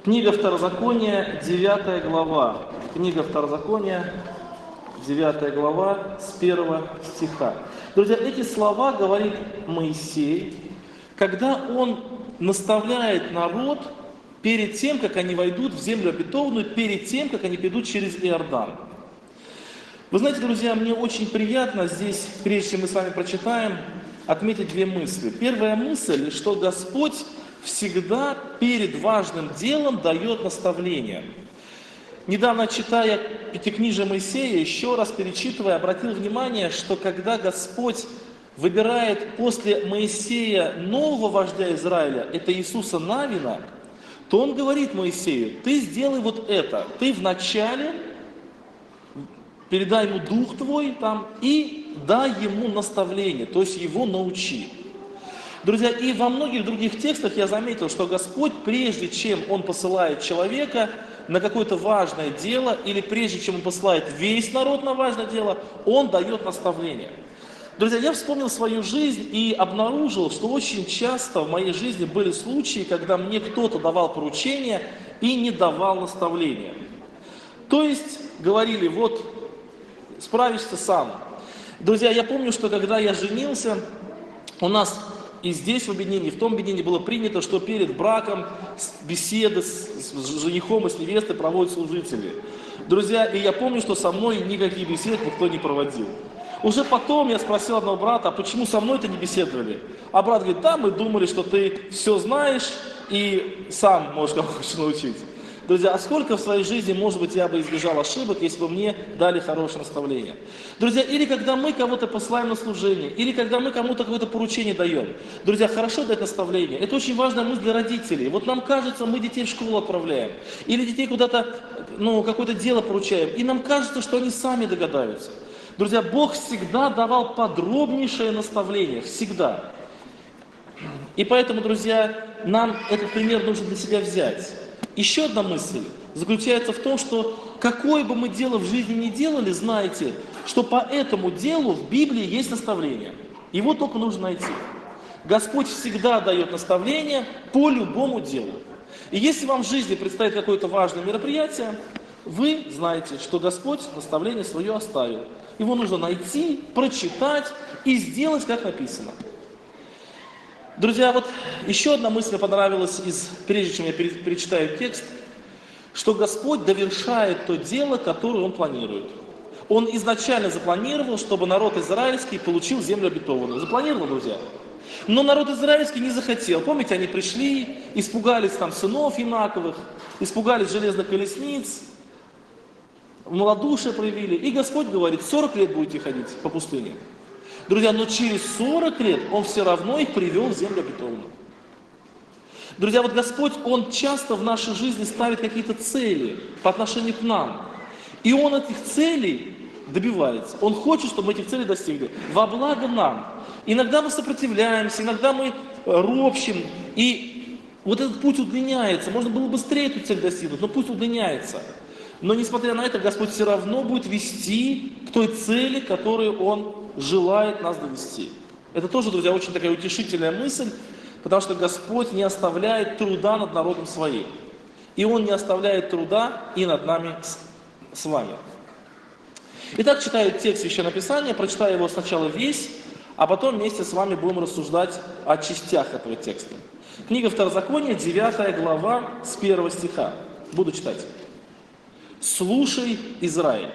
Книга Второзакония, 9 глава. Книга Второзакония, 9 глава, с 1 стиха. Друзья, эти слова говорит Моисей, когда он наставляет народ перед тем, как они войдут в землю обетованную, перед тем, как они придут через Иордан. Вы знаете, друзья, мне очень приятно здесь, прежде чем мы с вами прочитаем, отметить две мысли. Первая мысль, что Господь всегда перед важным делом дает наставление. Недавно, читая Пятикнижие Моисея, еще раз перечитывая, обратил внимание, что когда Господь выбирает после Моисея нового вождя Израиля, это Иисуса Навина, то Он говорит Моисею: ты сделай вот это, ты вначале передай ему Дух Твой там и дай ему наставление, то есть его научи. Друзья, и во многих других текстах я заметил, что Господь, прежде чем Он посылает человека на какое-то важное дело, или прежде чем Он посылает весь народ на важное дело, Он дает наставление. Друзья, я вспомнил свою жизнь и обнаружил, что очень часто в моей жизни были случаи, когда мне кто-то давал поручения и не давал наставления. То есть говорили: вот, справишься сам. Друзья, я помню, что когда я женился, у нас и здесь в объединении, в том объединении было принято, что перед браком беседы с женихом и с невестой проводят служители. Друзья, и я помню, что со мной никаких бесед никто не проводил. Уже потом я спросил одного брата: а почему со мной-то не беседовали? А брат говорит: да, мы думали, что ты все знаешь и сам можешь кого хочешь научить. Друзья, а сколько в своей жизни, может быть, я бы избежал ошибок, если бы мне дали хорошее наставление. Друзья, или когда мы кого-то посылаем на служение, или когда мы кому-то какое-то поручение даем. Друзья, хорошо дать наставление. Это очень важная мысль для родителей. Вот нам кажется, мы детей в школу отправляем, или детей куда-то, какое-то дело поручаем, и нам кажется, что они сами догадаются. Друзья, Бог всегда давал подробнейшее наставление, всегда. И поэтому, друзья, нам этот пример нужно для себя взять. Еще одна мысль заключается в том, что какое бы мы дело в жизни ни делали, знайте, что по этому делу в Библии есть наставление. Его только нужно найти. Господь всегда дает наставление по любому делу. И если вам в жизни предстоит какое-то важное мероприятие, вы знаете, что Господь наставление свое оставил. Его нужно найти, прочитать и сделать, как написано. Друзья, вот еще одна мысль мне понравилась, прежде чем я перечитаю текст, что Господь довершает то дело, которое Он планирует. Он изначально запланировал, чтобы народ израильский получил землю обетованную. Запланировал, друзья. Но народ израильский не захотел. Помните, они пришли, испугались там сынов Инаковых, испугались железных колесниц, малодушие проявили. И Господь говорит: 40 лет будете ходить по пустыне. Друзья, но через 40 лет Он все равно их привел в землю обетованную. Друзья, вот Господь, Он часто в нашей жизни ставит какие-то цели по отношению к нам. И Он этих целей добивается. Он хочет, чтобы мы этих целей достигли во благо нам. Иногда мы сопротивляемся, иногда мы ропщим, и вот этот путь удлиняется. Можно было быстрее эту цель достигнуть, но путь удлиняется. Но несмотря на это, Господь все равно будет вести к той цели, которую Он желает нас довести. Это тоже, друзья, очень такая утешительная мысль, потому что Господь не оставляет труда над народом своим. И Он не оставляет труда и над нами с вами. Итак, читаю текст Священного Писания, прочитаю его сначала весь, а потом вместе с вами будем рассуждать о частях этого текста. Книга Второзакония, 9 глава, с 1 стиха. Буду читать. «Слушай, Израиль,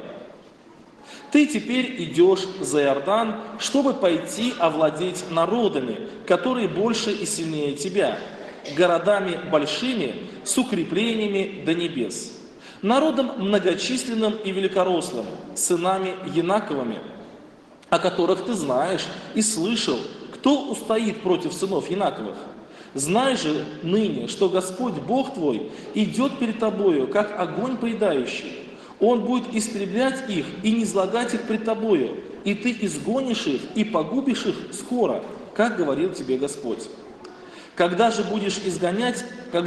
ты теперь идешь за Иордан, чтобы пойти овладеть народами, которые больше и сильнее тебя, городами большими, с укреплениями до небес, народом многочисленным и великорослым, сынами Янаковыми, о которых ты знаешь и слышал, кто устоит против сынов Янаковых. Знай же ныне, что Господь Бог твой идет перед тобою, как огонь поедающий. Он будет истреблять их и низлагать их пред тобою, и ты изгонишь их и погубишь их скоро, как говорил тебе Господь. Когда будет изгонять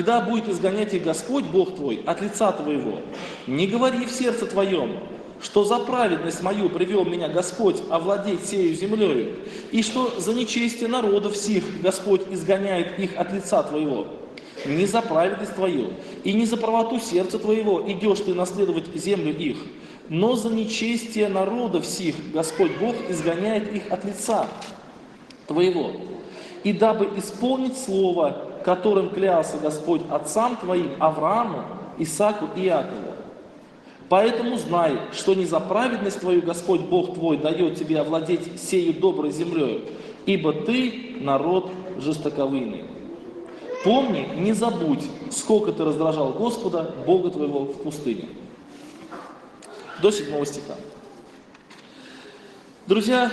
их Господь, Бог твой, от лица твоего, не говори в сердце твоем, что за праведность мою привел меня Господь овладеть сею землею, и что за нечестие народов сих Господь изгоняет их от лица твоего. не за праведность твою и не за правоту сердца твоего идешь ты наследовать землю их, но за нечестие народов сих Господь Бог изгоняет их от лица твоего. И дабы исполнить слово, которым клялся Господь отцам твоим, Аврааму, Исааку и Иакову. Поэтому знай, что не за праведность твою Господь Бог твой дает тебе овладеть сею доброй землею, ибо ты народ жестоковыйный. Помни, не забудь, сколько ты раздражал Господа, Бога твоего в пустыне. До 7 стиха. Друзья,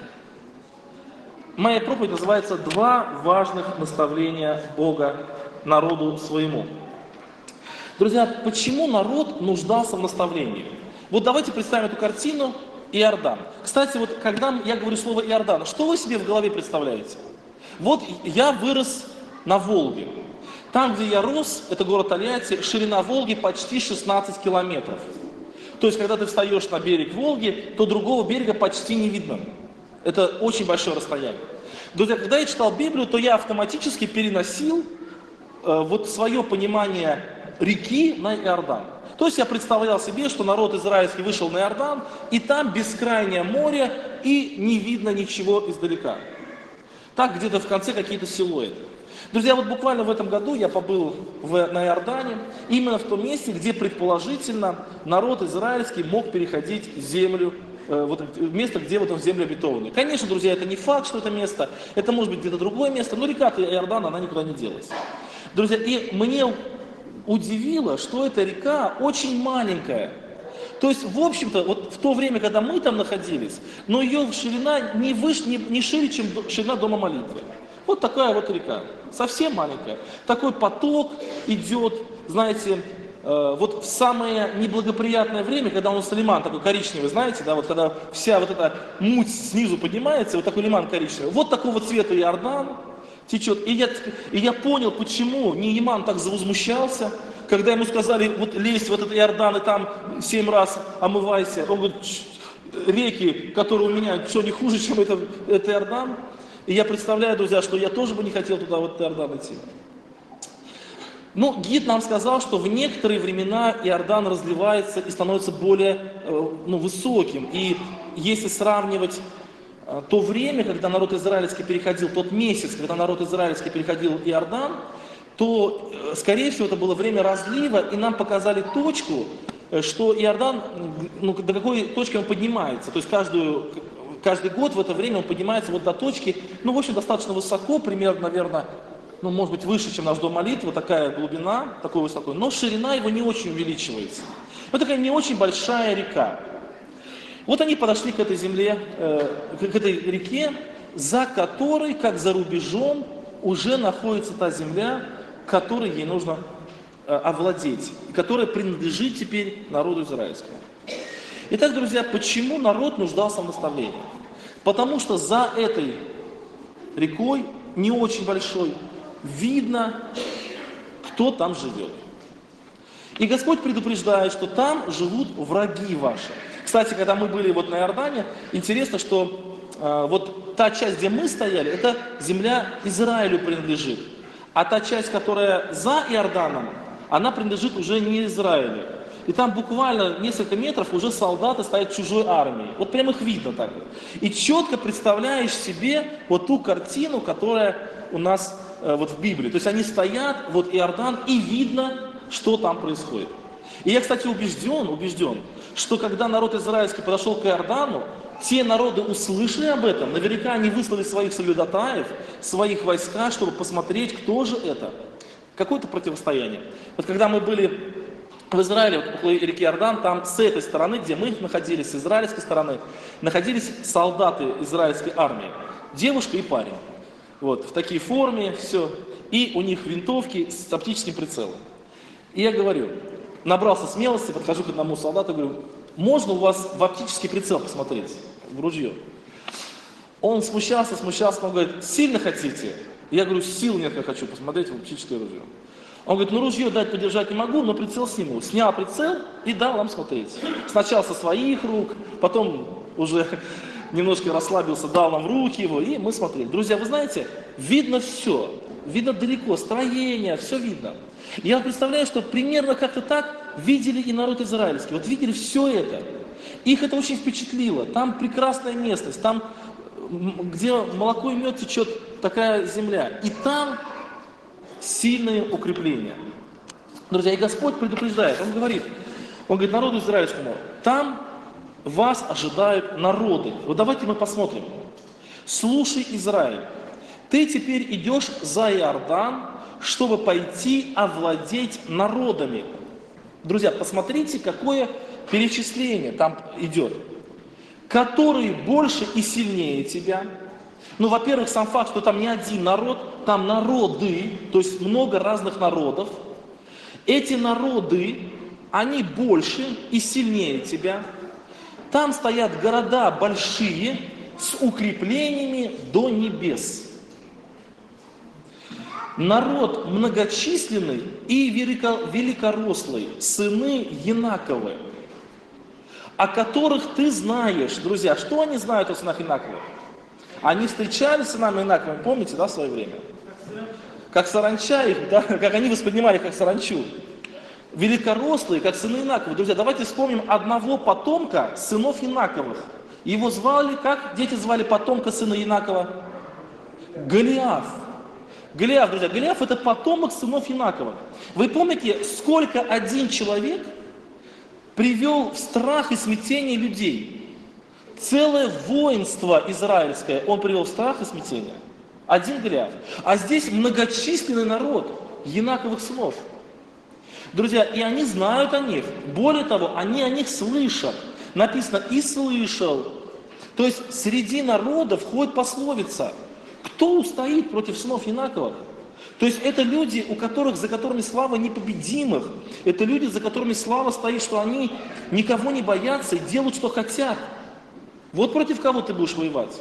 моя проповедь называется «Два важных наставления Бога народу своему». Друзья, почему народ нуждался в наставлении? Вот давайте представим эту картину Иордан. Кстати, вот когда я говорю слово Иордан, что вы себе в голове представляете? Вот я вырос на Волге. Там, где я рос, это город Тольятти, ширина Волги почти 16 километров. То есть, когда ты встаешь на берег Волги, то другого берега почти не видно. Это очень большое расстояние. Друзья, когда я читал Библию, то я автоматически переносил вот свое понимание реки на Иордан. То есть я представлял себе, что народ израильский вышел на Иордан, и там бескрайнее море, и не видно ничего издалека. Так где-то в конце какие-то силуэты. Друзья, вот буквально в этом году я побыл на Иордане, именно в том месте, где предположительно народ израильский мог переходить землю, вот место, где вот он землю обетованную. Конечно, друзья, это не факт, что это место, это может быть где-то другое место, но река Иордан, она никуда не делась. Друзья, и мне удивило, что эта река очень маленькая. То есть, в общем-то, вот в то время, когда мы там находились, но ее ширина не выше, не шире, чем ширина дома молитвы. Вот такая вот река, совсем маленькая. Такой поток идет, знаете, вот в самое неблагоприятное время, когда он лиман такой коричневый, знаете, да, вот когда вся вот эта муть снизу поднимается, вот такой лиман коричневый. Вот такого цвета Иордан течет. И я понял, почему Нееман так завозмущался, когда ему сказали, вот лезь в этот Иордан и там 7 раз омывайся. Он говорит, реки, которые у меня, что не хуже, чем это Иордан. И я представляю, друзья, что я тоже бы не хотел туда, в этот Иордан идти. Ну, гид нам сказал, что в некоторые времена Иордан разливается и становится более высоким. И если сравнивать то время, когда народ израильский переходил, тот месяц, когда народ израильский переходил Иордан, то, скорее всего, это было время разлива, и нам показали точку, что Иордан, до какой точки он поднимается. То есть каждый год в это время он поднимается вот до точки, в общем, достаточно высоко, примерно, наверное, может быть, выше, чем наш дом молитвы, такая глубина, такой высокой, но ширина его не очень увеличивается. Вот такая не очень большая река. Вот они подошли к этой земле, к этой реке, за которой, как за рубежом, уже находится та земля, которой ей нужно овладеть, и которая принадлежит теперь народу израильскому. Итак, друзья, почему народ нуждался в наставлении? Потому что за этой рекой, не очень большой, видно, кто там живет. И Господь предупреждает, что там живут враги ваши. Кстати, когда мы были вот на Иордане, интересно, что вот та часть, где мы стояли, это земля Израилю принадлежит. А та часть, которая за Иорданом, она принадлежит уже не Израилю. И там буквально несколько метров уже солдаты стоят чужой армией. Вот прям их видно так. И четко представляешь себе вот ту картину, которая у нас вот в Библии. То есть они стоят, вот Иордан, и видно, что там происходит. И я, кстати, убежден, что когда народ израильский подошел к Иордану, те народы услышали об этом, наверняка они выслали своих соглядатаев, своих войска, чтобы посмотреть, кто же это. Какое-то противостояние. Вот когда мы были в Израиле, вот около реки Иордан, там с этой стороны, где мы находились, с израильской стороны, находились солдаты израильской армии, девушка и парень. Вот, в такой форме, все. И у них винтовки с оптическим прицелом. И я говорю, набрался смелости, подхожу к одному солдату, говорю, можно у вас в оптический прицел посмотреть, в ружье? Он смущался, он говорит, сильно хотите? Я говорю, сил нет, я хочу посмотреть в оптическое ружье. Он говорит, ружье дать подержать не могу, но прицел сниму. Снял прицел и дал вам смотреть. Сначала со своих рук, потом уже немножко расслабился, дал нам в руки его, и мы смотрели. Друзья, вы знаете, видно все, видно далеко, строение, все видно. Я представляю, что примерно как-то так видели и народ израильский, вот видели все это. Их это очень впечатлило, там прекрасная местность, там, где молоко и мед течет, такая земля, и там сильное укрепление. Друзья, и Господь предупреждает, Он говорит народу израильскому, там вас ожидают народы. Вот давайте мы посмотрим. Слушай, Израиль, ты теперь идешь за Иордан, чтобы пойти овладеть народами. Друзья, посмотрите, какое перечисление там идет. Которые больше и сильнее тебя. Ну, во-первых, сам факт, что там не один народ, там народы, то есть много разных народов. Эти народы, они больше и сильнее тебя. Там стоят города большие, с укреплениями до небес. Народ многочисленный и великорослый, сыны Янаковы, о которых ты знаешь. Друзья, что они знают о сынах Янаковых? Они встречались с сынами Янаковыми, помните, да, в свое время? Как саранча их, да, как они воспринимали как саранчу. Великорослые, как сыны Янаковы. Друзья, давайте вспомним одного потомка сынов Янаковых. Его звали, как дети звали потомка сына Янакова? Голиаф. Голиаф, друзья, Голиаф это потомок сынов Янаковых. Вы помните, сколько один человек привел в страх и смятение людей? Целое воинство израильское он привел в страх и смятение. Один Голиаф. А здесь многочисленный народ Янаковых сынов. Друзья, и они знают о них. Более того, они о них слышат. Написано «и слышал». То есть среди народа входит пословица «кто устоит против сынов Янаковых?» То есть это люди, за которыми слава непобедимых. Это люди, за которыми слава стоит, что они никого не боятся и делают, что хотят. Вот против кого ты будешь воевать?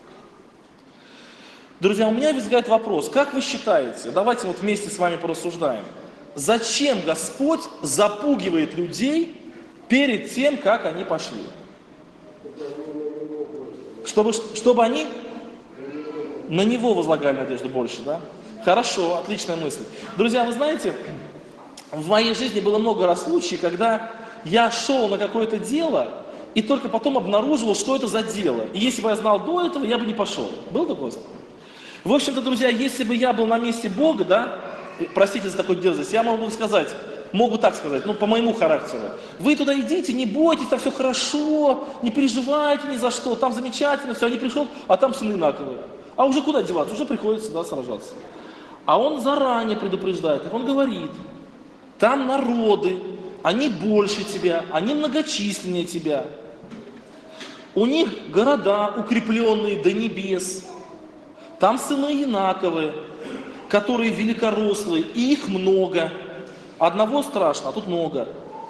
Друзья, у меня возникает вопрос. Как вы считаете, давайте вот вместе с вами порассуждаем. Зачем Господь запугивает людей перед тем, как они пошли? Чтобы они на Него возлагали надежду больше, да? Хорошо, отличная мысль. Друзья, вы знаете, в моей жизни было много раз случаев, когда я шел на какое-то дело и только потом обнаруживал, что это за дело. И если бы я знал до этого, я бы не пошел. Был такой? В общем-то, друзья, если бы я был на месте Бога, да, простите за такую дерзость, я могу так сказать, ну, по моему характеру. Вы туда идите, не бойтесь, там все хорошо, не переживайте ни за что, там замечательно, все, я не пришел, а там сыны Янаковы. А уже куда деваться? Уже приходится, да, сражаться. А он заранее предупреждает, он говорит, там народы, они больше тебя, они многочисленнее тебя. У них города укрепленные до небес. Там сыны Янаковы, которые великорослые, и их много. Одного страшно, а тут много.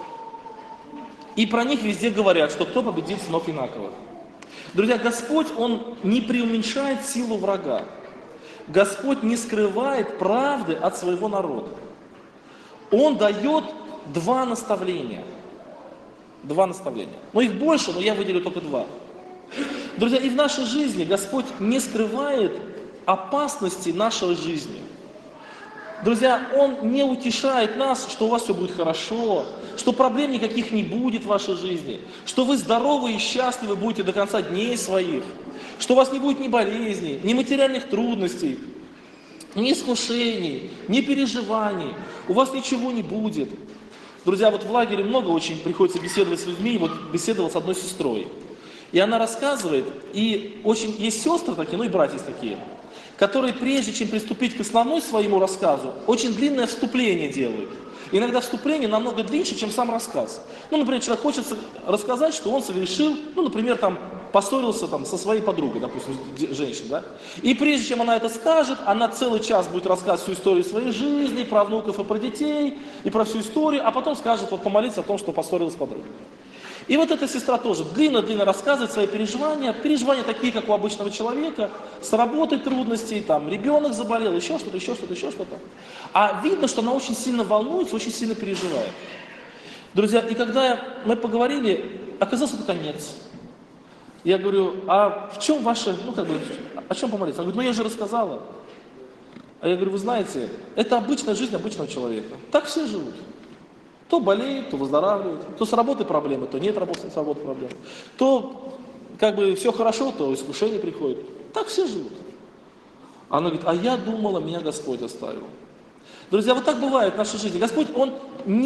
И про них везде говорят, что кто победит сынов Янаковых. Друзья, Господь, Он не преуменьшает силу врага. Господь не скрывает правды от своего народа. Он дает два наставления. Два наставления. Но их больше, но я выделю только два. Друзья, и в нашей жизни Господь не скрывает опасности нашей жизни. Друзья, Он не утешает нас, что у вас все будет хорошо, что проблем никаких не будет в вашей жизни, что вы здоровы и счастливы будете до конца дней своих, что у вас не будет ни болезней, ни материальных трудностей, ни искушений, ни переживаний, у вас ничего не будет. Друзья, вот в лагере много очень приходится беседовать с людьми, вот беседовал с одной сестрой. И она рассказывает, и очень есть сестры такие, ну и братья такие, которые прежде чем приступить к основному своему рассказу, очень длинное вступление делают. Иногда вступление намного длиннее, чем сам рассказ. Ну, например, человек хочет рассказать, что он совершил, ну, например, там, поссорился там, со своей подругой, допустим, женщиной, да? И прежде чем она это скажет, она целый час будет рассказывать всю историю своей жизни, про внуков и про детей, и про всю историю, а потом скажет, вот, помолиться о том, что поссорилась с подругой. И вот эта сестра тоже длинно-длинно рассказывает свои переживания такие, как у обычного человека, с работой трудностей, там, ребенок заболел, еще что-то. А видно, что она очень сильно волнуется, очень сильно переживает. Друзья, и когда мы поговорили, оказался это конец. Я говорю, а в чем ваше, о чем помолиться? Она говорит, ну я же рассказала. А я говорю, вы знаете, это обычная жизнь обычного человека. Так все живут. То болеют, то выздоравливают, то с работы проблемы, то нет работы, с работы проблемы. То все хорошо, то искушение приходит. Так все живут. Она говорит, а я думала, меня Господь оставил. Друзья, вот так бывает в нашей жизни. Господь, Он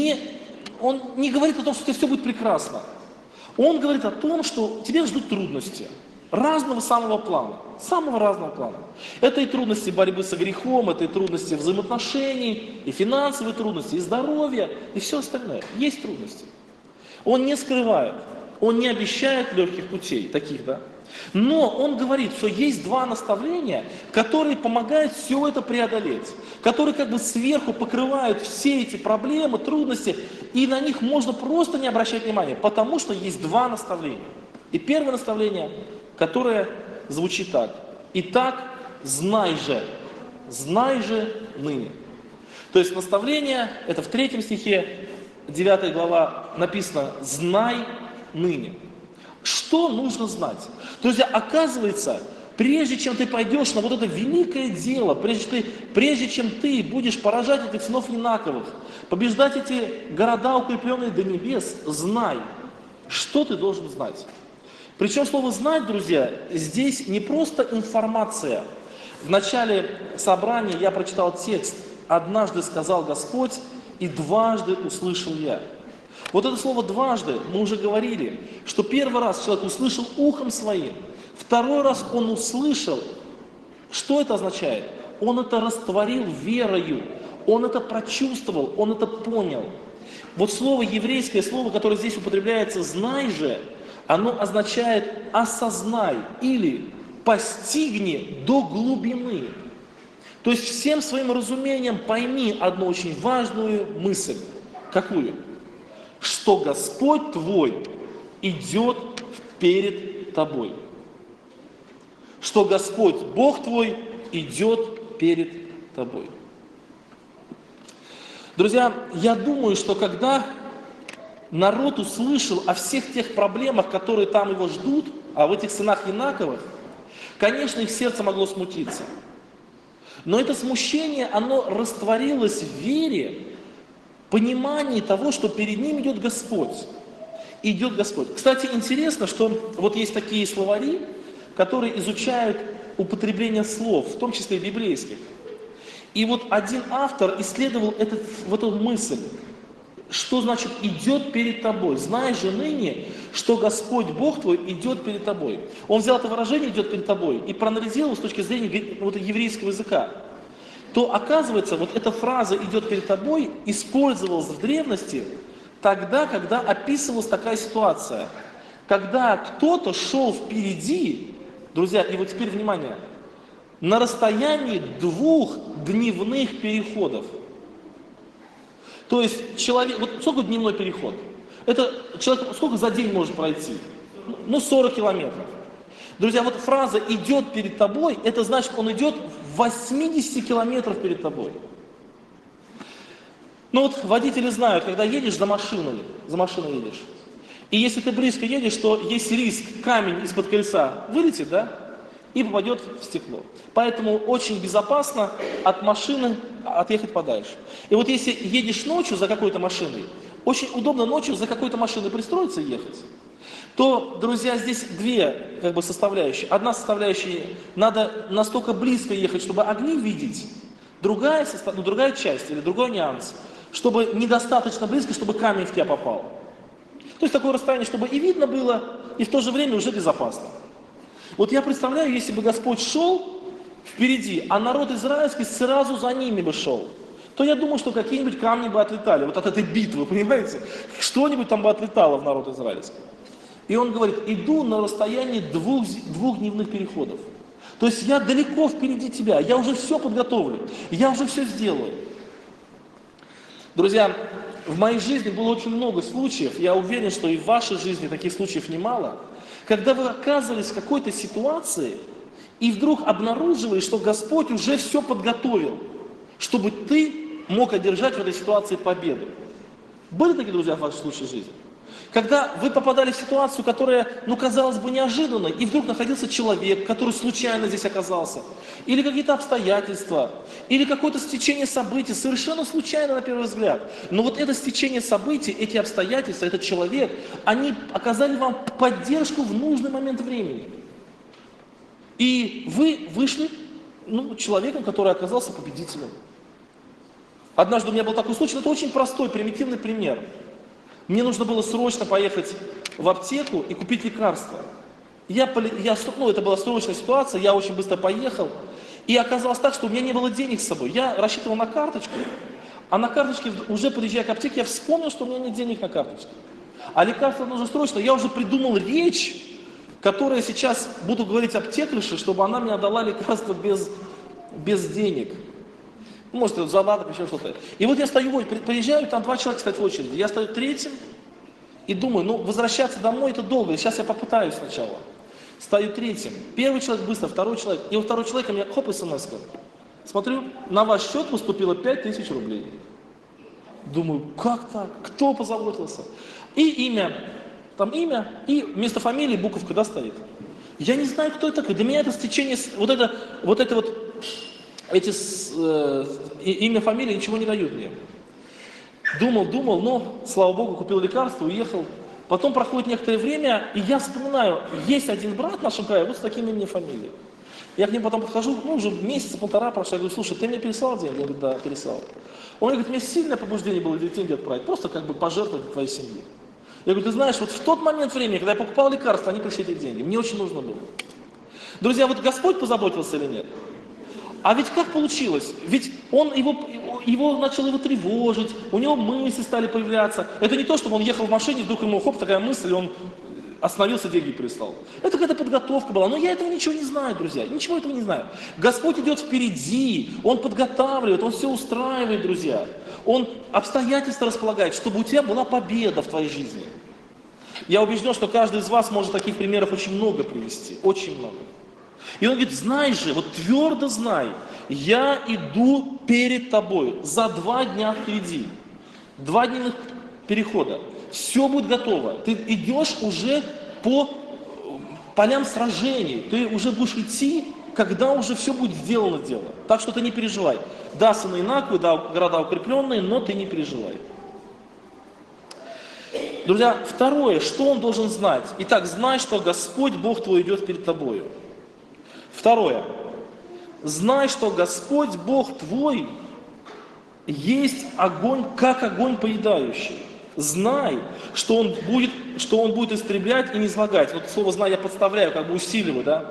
не говорит о том, что у тебя все будет прекрасно. Он говорит о том, что тебе ждут трудности. Разного самого плана. Самого разного плана. Это и трудности борьбы со грехом, это и трудности взаимоотношений, и финансовые трудности, и здоровья, и все остальное. Есть трудности. Он не скрывает, он не обещает легких путей, таких, да? Но он говорит, что есть два наставления, которые помогают все это преодолеть, которые сверху покрывают все эти проблемы, трудности, и на них можно просто не обращать внимания, потому что есть два наставления. И первое наставление, которое звучит так. Итак, знай же ныне. То есть наставление, это в 3 стихе, 9 глава написано, знай ныне. Что нужно знать? Друзья, оказывается, прежде чем ты пойдешь на вот это великое дело, прежде чем ты будешь поражать этих сынов Инаковых, побеждать эти города, укрепленные до небес, знай, что ты должен знать. Причем слово «знать», друзья, здесь не просто информация. В начале собрания я прочитал текст «Однажды сказал Господь, и дважды услышал я». Вот это слово «дважды» мы уже говорили, что первый раз человек услышал ухом своим, второй раз он услышал. Что это означает? Он это растворил верою, он это прочувствовал, он это понял. Вот слово, еврейское слово, которое здесь употребляется «знай же», оно означает «осознай» или «постигни до глубины». То есть всем своим разумением пойми одну очень важную мысль. Какую? Что Господь твой идет перед тобой. Что Господь, Бог твой, идет перед тобой. Друзья, я думаю, что когда народ услышал о всех тех проблемах, которые там его ждут, а в этих сынах Инаковых, конечно, их сердце могло смутиться. Но это смущение, оно растворилось в вере, понимании того, что перед ним идет Господь. Идет Господь. Кстати, интересно, что вот есть такие словари, которые изучают употребление слов, в том числе и библейских. И вот один автор исследовал эту мысль. Что значит «идет перед тобой»? Знай же ныне, что Господь Бог твой идет перед тобой. Он взял это выражение «идет перед тобой» и проанализировал с точки зрения еврейского языка. То оказывается, вот эта фраза «идет перед тобой» использовалась в древности тогда, когда описывалась такая ситуация. Когда кто-то шел впереди, друзья, и вот теперь внимание, на расстоянии 2 дневных переходов. То есть человек, вот сколько дневной переход? Это человек сколько за день может пройти? 40 километров. Друзья, вот фраза «идет перед тобой», это значит, он идет 80 километров перед тобой. Водители знают, когда едешь за машиной едешь. И если ты близко едешь, то есть риск, камень из-под колеса вылетит, да? И попадет в стекло. Поэтому очень безопасно от машины отъехать подальше. И вот если едешь ночью за какой-то машиной, очень удобно ночью за какой-то машиной пристроиться и ехать, то, друзья, здесь две составляющие. Одна составляющая, надо настолько близко ехать, чтобы огни видеть. Другая часть или другой нюанс, чтобы недостаточно близко, чтобы камень в тебя попал. То есть такое расстояние, чтобы и видно было, и в то же время уже безопасно. Вот я представляю, если бы Господь шел впереди, а народ израильский сразу за ними бы шел, то я думаю, что какие-нибудь камни бы отлетали, вот от этой битвы, понимаете? Что-нибудь там бы отлетало в народ израильский. И он говорит, иду на расстоянии 2 дневных переходов. То есть я далеко впереди тебя, я уже все подготовлю, я уже все сделаю. Друзья, в моей жизни было очень много случаев, я уверен, что и в вашей жизни таких случаев немало, когда вы оказывались в какой-то ситуации и вдруг обнаруживали, что Господь уже все подготовил, чтобы ты мог одержать в этой ситуации победу. Были такие, друзья, в вашей случае жизни? Когда вы попадали в ситуацию, которая, ну, казалось бы, неожиданной, и вдруг находился человек, который случайно здесь оказался, или какие-то обстоятельства, или какое-то стечение событий, совершенно случайно на первый взгляд. Но вот это стечение событий, эти обстоятельства, этот человек, они оказали вам поддержку в нужный момент времени. И вы вышли, ну, человеком, который оказался победителем. Однажды у меня был такой случай, но это очень простой, примитивный пример. Мне нужно было срочно поехать в аптеку и купить лекарства. Это была срочная ситуация, я очень быстро поехал. И оказалось так, что у меня не было денег с собой. Я рассчитывал на карточку, а на карточке, уже подъезжая к аптеке, я вспомнил, что у меня нет денег на карточке. А лекарство нужно срочно. Я уже придумал речь, которая сейчас буду говорить аптекарше, чтобы она мне отдала лекарство без денег. Может, это задаток, еще что-то. И вот я стою, приезжаю, там 2 человека стоят в очереди. Я стою третьим и думаю, ну, возвращаться домой это долго. Сейчас я попытаюсь сначала. Стою третьим. Первый человек быстро, второй человек. И у второго человека мне хоп, смс-ка. Смотрю, на ваш счет поступило 5000 рублей. Думаю, как так? Кто позаботился? И имя, и вместо фамилии буковка, да, стоит. Я не знаю, кто это такой. Для меня это стечение, имя, фамилия ничего не дают мне. Думал, но, слава богу, купил лекарство, уехал. Потом проходит некоторое время, и я вспоминаю, есть один брат в нашем крае, вот с таким именем, фамилией. Я к нему потом подхожу, ну, уже месяца-полтора прошло, я говорю, слушай, ты мне переслал деньги? Я говорю, да, переслал. Он говорит, у меня сильное побуждение было деньги отправить, просто как бы пожертвовать для твоей семьи. Я говорю, ты знаешь, вот в тот момент времени, когда я покупал лекарства, они пришли эти деньги, мне очень нужно было. Друзья, вот Господь позаботился или нет? А ведь как получилось? Ведь он начал его тревожить, у него мысли стали появляться. Это не то, чтобы он ехал в машине, вдруг ему хоп, такая мысль, и он остановился, деньги переслал. Это какая-то подготовка была. Но я этого ничего не знаю, друзья. Ничего этого не знаю. Господь идет впереди, Он подготавливает, Он все устраивает, друзья. Он обстоятельства располагает, чтобы у тебя была победа в твоей жизни. Я убежден, что каждый из вас может таких примеров очень много привести. Очень много. И он говорит, знай же, вот твердо знай, я иду перед тобой за 2 дня впереди. 2 дневных перехода. Все будет готово. Ты идешь уже по полям сражений. Ты уже будешь идти, когда уже все будет сделано дело. Так что ты не переживай. Да, сыны Инаковы, да, города укрепленные, но ты не переживай. Друзья, второе, что он должен знать? Итак, знай, что Господь Бог твой идет перед тобою. Второе. Знай, что Господь Бог твой есть огонь, как огонь поедающий. Знай, что Он будет истреблять и не излагать. Вот слово «знай» я подставляю, как бы усиливаю, да?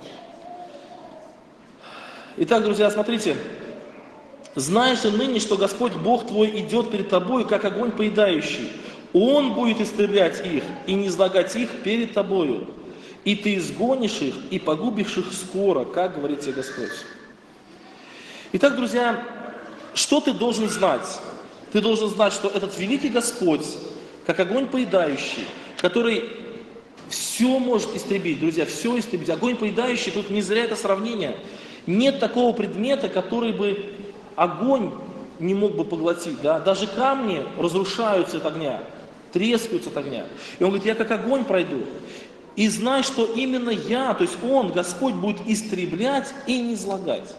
Итак, друзья, смотрите. Знай же ныне, что Господь Бог твой идет перед тобой, как огонь поедающий. Он будет истреблять их и не излагать их перед тобою. И ты изгонишь их и погубишь их скоро, как говорит тебе Господь. Итак, друзья, что ты должен знать? Ты должен знать, что этот великий Господь, как огонь поедающий, который все может истребить, друзья, все истребить. Огонь поедающий, тут не зря это сравнение. Нет такого предмета, который бы огонь не мог бы поглотить. Да? Даже камни разрушаются от огня, трескаются от огня. И он говорит, я как огонь пройду. И знай, что именно я, то есть Он, Господь, будет истреблять и не излагать.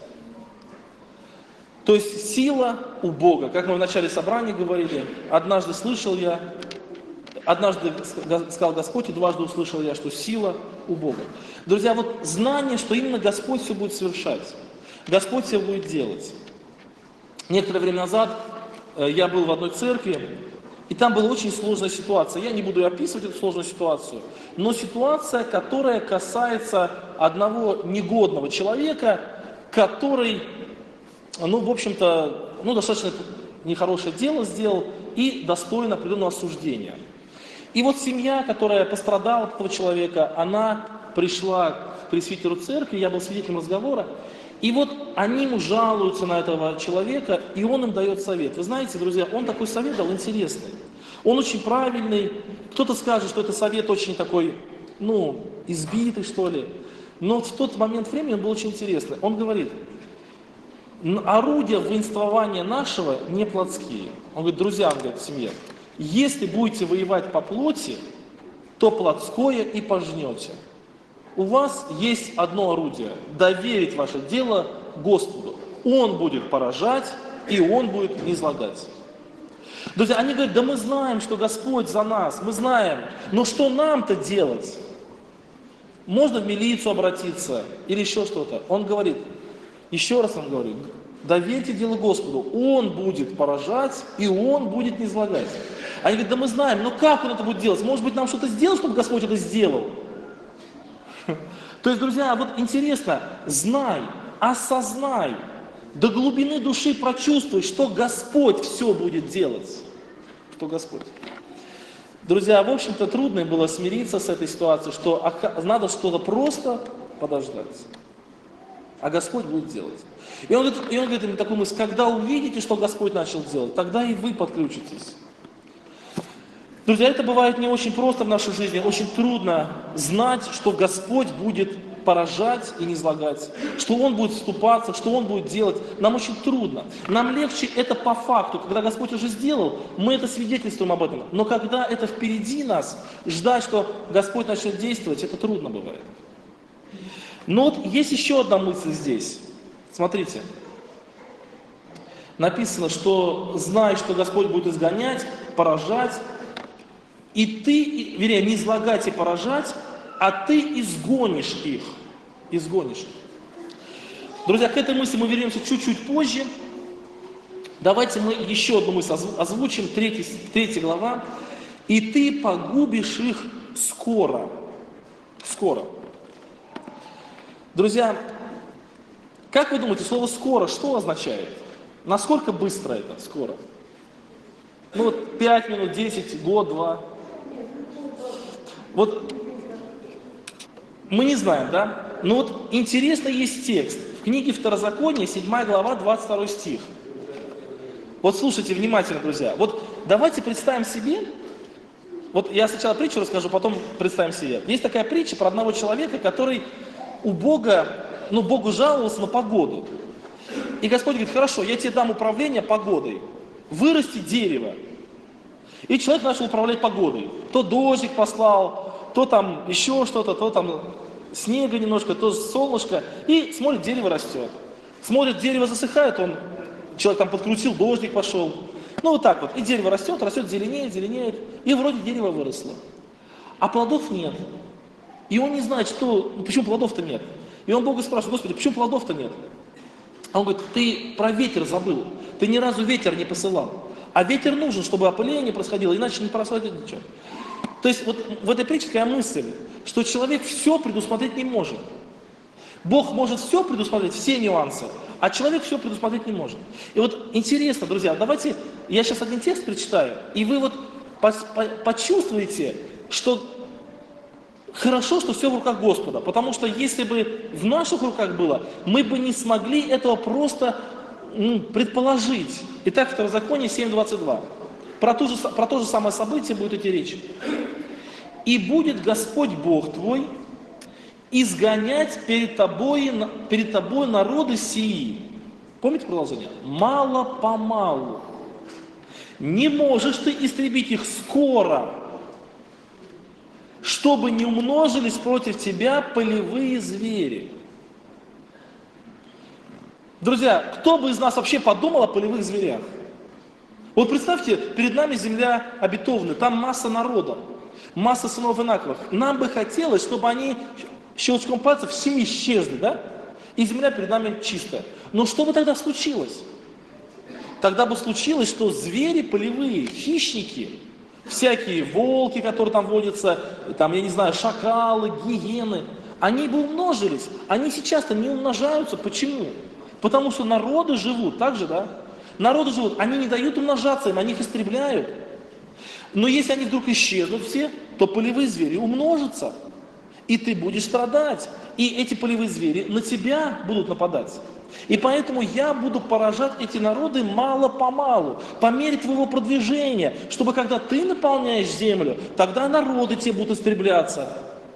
То есть сила у Бога, как мы в начале собрания говорили, однажды сказал Господь, и дважды услышал я, что сила у Бога. Друзья, вот знание, что именно Господь все будет совершать, Господь все будет делать. Некоторое время назад я был в одной церкви, и там была очень сложная ситуация. Я не буду описывать эту сложную ситуацию, но ситуация, которая касается одного негодного человека, который, в общем-то, достаточно нехорошее дело сделал и достоин определенного осуждения. И вот семья, которая пострадала от этого человека, она пришла к пресвитеру церкви, я был свидетелем разговора, и вот они ему жалуются на этого человека, и он им дает совет. Вы знаете, друзья, он такой совет дал интересный. Он очень правильный. Кто-то скажет, что это совет очень такой, избитый, что ли. Но в тот момент времени он был очень интересный. Он говорит, орудия воинствования нашего не плотские. Он говорит, друзья, в семье, Если будете воевать по плоти, то плотское и пожнете. У вас есть одно орудие – доверить ваше дело Господу. Он будет поражать, и Он будет низлагать. Друзья, они говорят, да мы знаем, что Господь за нас, мы знаем, но что нам-то делать? Можно в милицию обратиться или еще что-то. Он говорит, еще раз он говорит, доверьте дело Господу, Он будет поражать, и Он будет низлагать. Они говорят, да мы знаем, но как Он это будет делать? Может быть, нам что-то сделать, чтобы Господь это сделал? То есть, друзья, вот интересно, знай, осознай, до глубины души прочувствуй, что Господь все будет делать. Что Господь. Друзья, в общем-то, трудно было смириться с этой ситуацией, что надо что-то просто подождать. А Господь будет делать. И он говорит им такую мысль, когда увидите, что Господь начал делать, тогда и вы подключитесь. Друзья, это бывает не очень просто в нашей жизни, очень трудно знать, что Господь будет поражать и низлагать, что Он будет вступаться, что Он будет делать. Нам очень трудно. Нам легче это по факту. Когда Господь уже сделал, мы это свидетельствуем об этом. Но когда это впереди нас, ждать, что Господь начнет действовать, это трудно бывает. Но вот есть еще одна мысль здесь. Смотрите. Написано, что знай, что Господь будет изгонять, поражать, и ты, вернее, не излагать и поражать, а ты изгонишь их. Изгонишь их. Друзья, к этой мысли мы вернемся чуть-чуть позже. Давайте мы еще одну мысль озвучим, 3 глава. И ты погубишь их скоро. Скоро. Друзья, как вы думаете, слово «скоро» что означает? Насколько быстро это «скоро»? Ну вот 5 минут, 10, год, 2. Вот мы не знаем, да? Но вот интересно есть текст. В книге Второзакония, 7 глава, 22 стих. Вот слушайте внимательно, друзья. Вот давайте представим себе, вот я сначала притчу расскажу, потом представим себе. Есть такая притча про одного человека, который у Бога, Богу жаловался на погоду. И Господь говорит, хорошо, я тебе дам управление погодой. Вырасти дерево. И человек начал управлять погодой. То дождик послал, то там еще что-то, то там снега немножко, то солнышко. И смотрит, дерево растет. Смотрит, дерево засыхает, человек там подкрутил, дождик пошел. Вот так вот. И дерево растет, зеленеет, зеленеет. И вроде дерево выросло. А плодов нет. И он не знает, почему плодов-то нет. И он Бога спрашивает, Господи, почему плодов-то нет? А он говорит, ты про ветер забыл. Ты ни разу ветер не посылал. А ветер нужен, чтобы опыление происходило, иначе не происходит ничего. То есть вот в этой притче такая мысль, что человек все предусмотреть не может. Бог может все предусмотреть, все нюансы, а человек все предусмотреть не может. И вот интересно, друзья, давайте я сейчас один текст прочитаю, и вы вот почувствуете, что хорошо, что все в руках Господа, потому что если бы в наших руках было, мы бы не смогли этого просто предположить. Итак, Второзаконие 7:22. Про то же самое событие будет идти речь. «И будет Господь Бог твой изгонять перед тобой народы сии». Помните продолжение? «Мало-помалу. Не можешь ты истребить их скоро, чтобы не умножились против тебя полевые звери». Друзья, кто бы из нас вообще подумал о полевых зверях? Вот представьте, перед нами земля обетованная, там масса народа, масса сынов Инаковых. Нам бы хотелось, чтобы они щелчком пальцев все исчезли, да? И земля перед нами чистая. Но что бы тогда случилось? Тогда бы случилось, что звери полевые, хищники, всякие волки, которые там водятся, там, я не знаю, шакалы, гиены, они бы умножились. Они сейчас-то не умножаются. Почему? Потому что народы живут, так же, да? Народы живут, они не дают умножаться, им, они их истребляют. Но если они вдруг исчезнут все, то полевые звери умножатся. И ты будешь страдать. И эти полевые звери на тебя будут нападать. И поэтому я буду поражать эти народы мало-помалу, по мере твоего продвижения, чтобы когда ты наполняешь землю, тогда народы тебе будут истребляться.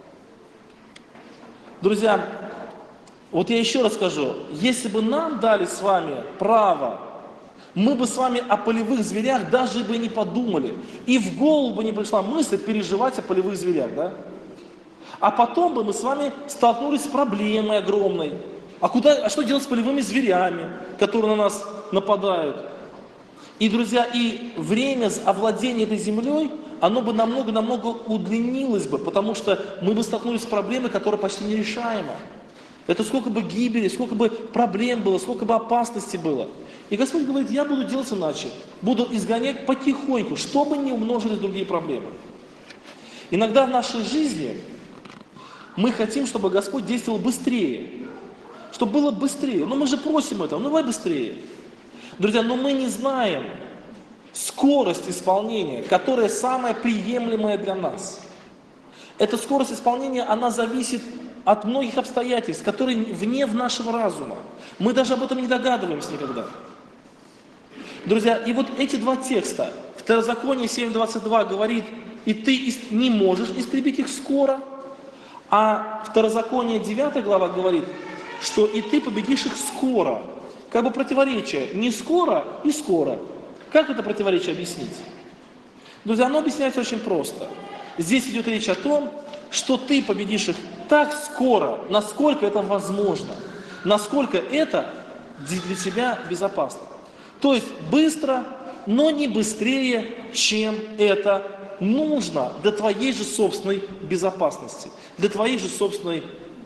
Друзья, вот я еще раз скажу, если бы нам дали с вами право мы бы с вами о полевых зверях даже бы не подумали. И в голову бы не пришла мысль переживать о полевых зверях, да? А потом бы мы с вами столкнулись с проблемой огромной. А что делать с полевыми зверями, которые на нас нападают? И, друзья, и время овладения этой землей, оно бы намного-намного удлинилось бы, потому что мы бы столкнулись с проблемой, которая почти нерешаема. Это сколько бы гибели, сколько бы проблем было, сколько бы опасностей было. И Господь говорит, я буду делать иначе, буду изгонять потихоньку, чтобы не умножились другие проблемы. Иногда в нашей жизни мы хотим, чтобы Господь действовал быстрее, чтобы было быстрее. Но мы же просим этого, ну давай быстрее. Друзья, но мы не знаем скорость исполнения, которая самая приемлемая для нас. Эта скорость исполнения, она зависит от многих обстоятельств, которые вне нашего разума. Мы даже об этом не догадываемся никогда. Друзья, и вот эти два текста, Второзаконие 7:22 говорит, и ты не можешь истребить их скоро, а Второзаконие 9 глава говорит, что и ты победишь их скоро. Как бы противоречие, не скоро и скоро. Как это противоречие объяснить? Друзья, оно объясняется очень просто. Здесь идет речь о том, что ты победишь их так скоро, насколько это возможно, насколько это для тебя безопасно. То есть быстро, но не быстрее, чем это нужно для твоей же собственной безопасности, для твоей же собственной,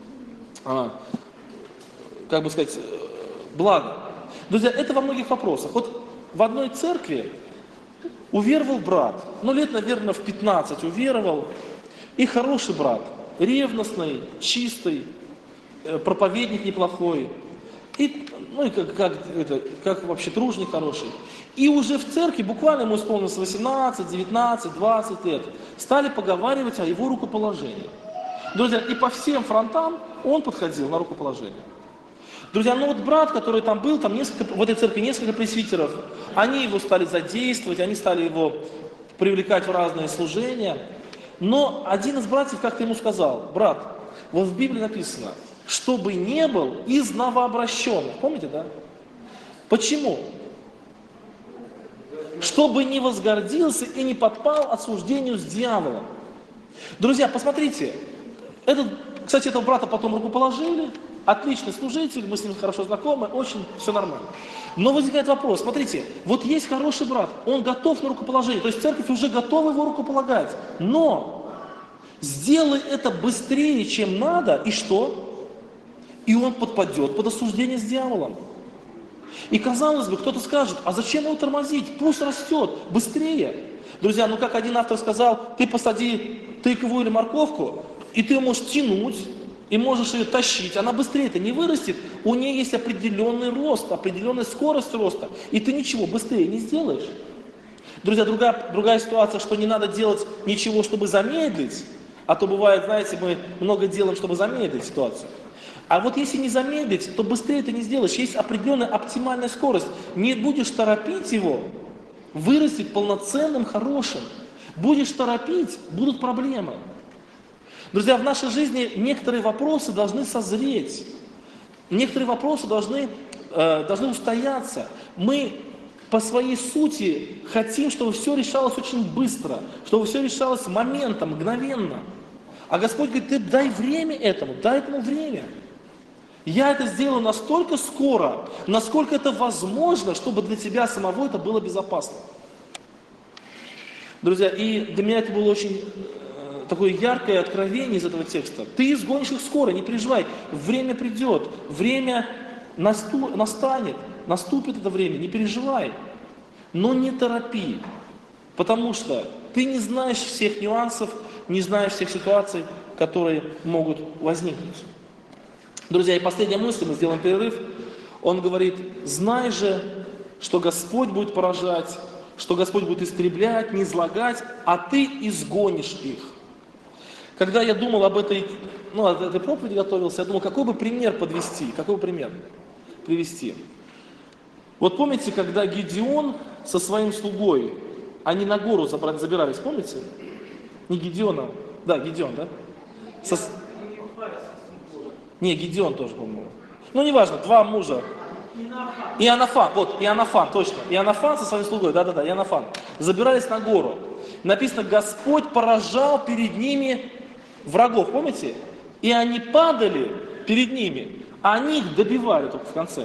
как бы сказать, блага. Друзья, это во многих вопросах. Вот в одной церкви уверовал брат, ну лет, наверное, в 15 уверовал, и хороший брат, ревностный, чистый, проповедник неплохой, и, ну и как вообще тружник хороший. И уже в церкви, буквально ему исполнилось 18, 19, 20 лет, стали поговаривать о его рукоположении. Друзья, и по всем фронтам он подходил на рукоположение. Друзья, ну вот брат, который там был, там в этой церкви несколько пресвитеров, они его стали задействовать, они стали его привлекать в разные служения. Но один из братьев как-то ему сказал, брат, вот в Библии написано, чтобы не был из новообращенных. Помните, да? Почему? Чтобы не возгордился и не подпал осуждению с дьяволом. Друзья, посмотрите, кстати, этого брата потом рукоположили, отличный служитель, мы с ним хорошо знакомы, очень все нормально. Но возникает вопрос, смотрите, вот есть хороший брат, он готов на рукоположение, то есть церковь уже готова его рукополагать, но сделай это быстрее, чем надо, и что? И он подпадет под осуждение с дьяволом. И казалось бы, кто-то скажет, а зачем его тормозить, пусть растет, быстрее. Друзья, ну как один автор сказал, ты посади тыкву или морковку, и ты можешь тянуть, и можешь ее тащить, она быстрее-то не вырастет, у нее есть определенный рост, определенная скорость роста, и ты ничего быстрее не сделаешь. Друзья, другая ситуация, что не надо делать ничего, чтобы замедлить, а то бывает, знаете, мы много делаем, чтобы замедлить ситуацию. А вот если не замедлить, то быстрее ты не сделаешь, есть определенная оптимальная скорость, не будешь торопить его, вырастет полноценным, хорошим, будешь торопить, будут проблемы. Друзья, в нашей жизни некоторые вопросы должны созреть, некоторые вопросы должны устояться. Мы по своей сути хотим, чтобы все решалось очень быстро, чтобы все решалось моментом, мгновенно. А Господь говорит, ты дай время этому, дай этому время. Я это сделаю настолько скоро, насколько это возможно, чтобы для тебя самого это было безопасно. Друзья, и для меня это было очень такое яркое откровение из этого текста. Ты изгонишь их скоро, не переживай. Время придет, время настанет, наступит это время, не переживай. Но не торопи, потому что ты не знаешь всех нюансов, не знаешь всех ситуаций, которые могут возникнуть. Друзья, и последняя мысль, мы сделаем перерыв. Он говорит, знай же, что Господь будет поражать, что Господь будет истреблять, не излагать, а ты изгонишь их. Когда я думал об этой проповеди готовился, я думал, какой бы пример подвести, какой бы пример привести. Вот помните, когда Гедеон со своим слугой, они на гору забирались, помните? Не Гедеона, да, Гедеон, да? Не, Гедеон тоже, по-моему. Ну, неважно, два мужа. Иоаннафан, вот, Иоаннафан, точно. Иоаннафан со своим слугой, да-да-да, Иоаннафан. Забирались на гору. Написано, Господь поражал перед ними врагов, помните? И они падали перед ними, а они их добивали только в конце.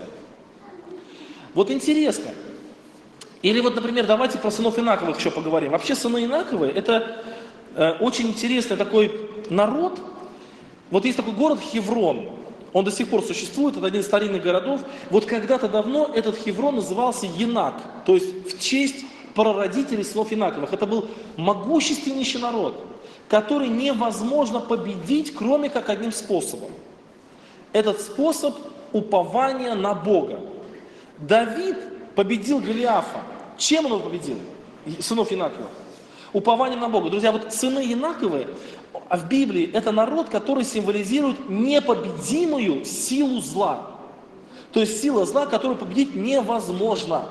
Вот интересно. Или вот, например, давайте про сынов Инаковых еще поговорим. Вообще сыны Инаковы это очень интересный такой народ. Вот есть такой город Хеврон. Он до сих пор существует, это один из старинных городов. Вот когда-то давно этот Хеврон назывался Енак, то есть в честь прародителей сынов Инаковых. Это был могущественнейший народ, который невозможно победить, кроме как одним способом. Этот способ упования на Бога. Давид победил Голиафа. Чем он его победил? Сынов Инаковых. Упованием на Бога. Друзья, вот сыны Инаковы в Библии это народ, который символизирует непобедимую силу зла. То есть сила зла, которую победить невозможно.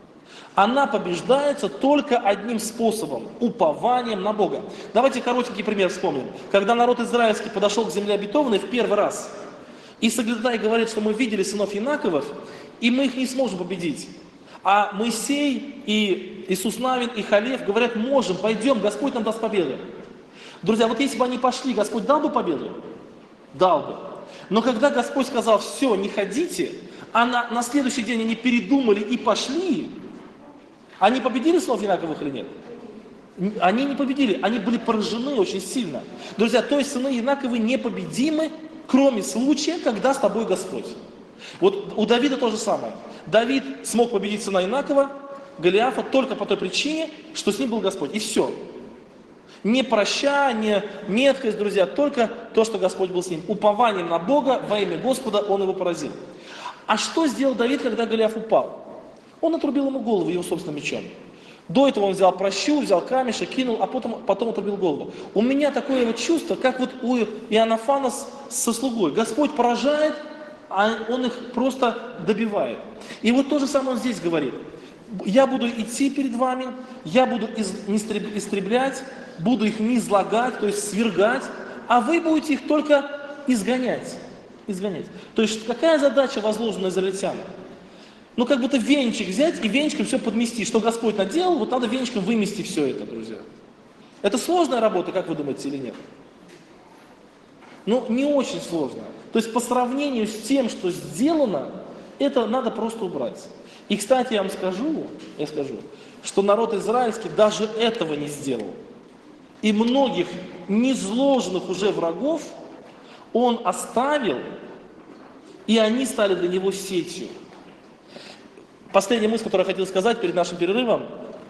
Она побеждается только одним способом – упованием на Бога. Давайте коротенький пример вспомним. Когда народ израильский подошел к земле обетованной в первый раз, и Соглядай говорит, что мы видели сынов Инаковых, и мы их не сможем победить. А Моисей и Иисус Навин и Халев говорят, можем, пойдем, Господь нам даст победу. Друзья, вот если бы они пошли, Господь дал бы победу? Дал бы. Но когда Господь сказал, все, не ходите, а на следующий день они передумали и пошли, они победили сынов Инаковых или нет? Они не победили, они были поражены очень сильно. Друзья, то есть сыны Инаковы непобедимы, кроме случая, когда с тобой Господь. Вот у Давида то же самое. Давид смог победить сына Инакова, Голиафа, только по той причине, что с ним был Господь. И все. Не проща, не меткость, друзья, только то, что Господь был с ним. Упованием на Бога во имя Господа он его поразил. А что сделал Давид, когда Голиаф упал? Он отрубил ему голову его собственным мечом. До этого он взял прощу, взял камешек, кинул, а потом отрубил голову. У меня такое вот чувство, как вот у Иоаннафана со слугой. Господь поражает, а он их просто добивает. И вот то же самое он здесь говорит. Я буду идти перед вами, я буду истреблять, буду их низлагать, то есть свергать, а вы будете их только изгонять. То есть какая задача возложена израильтянам? Ну как будто венчик взять и венчиком все подмести. Что Господь наделал, вот надо венчиком вымести все это, друзья. Это сложная работа, как вы думаете, или нет? Ну, не очень сложная. То есть по сравнению с тем, что сделано, это надо просто убрать. И, кстати, я скажу, что народ израильский даже этого не сделал. И многих низложенных уже врагов он оставил, и они стали для него сетью. Последняя мысль, которую я хотел сказать перед нашим перерывом,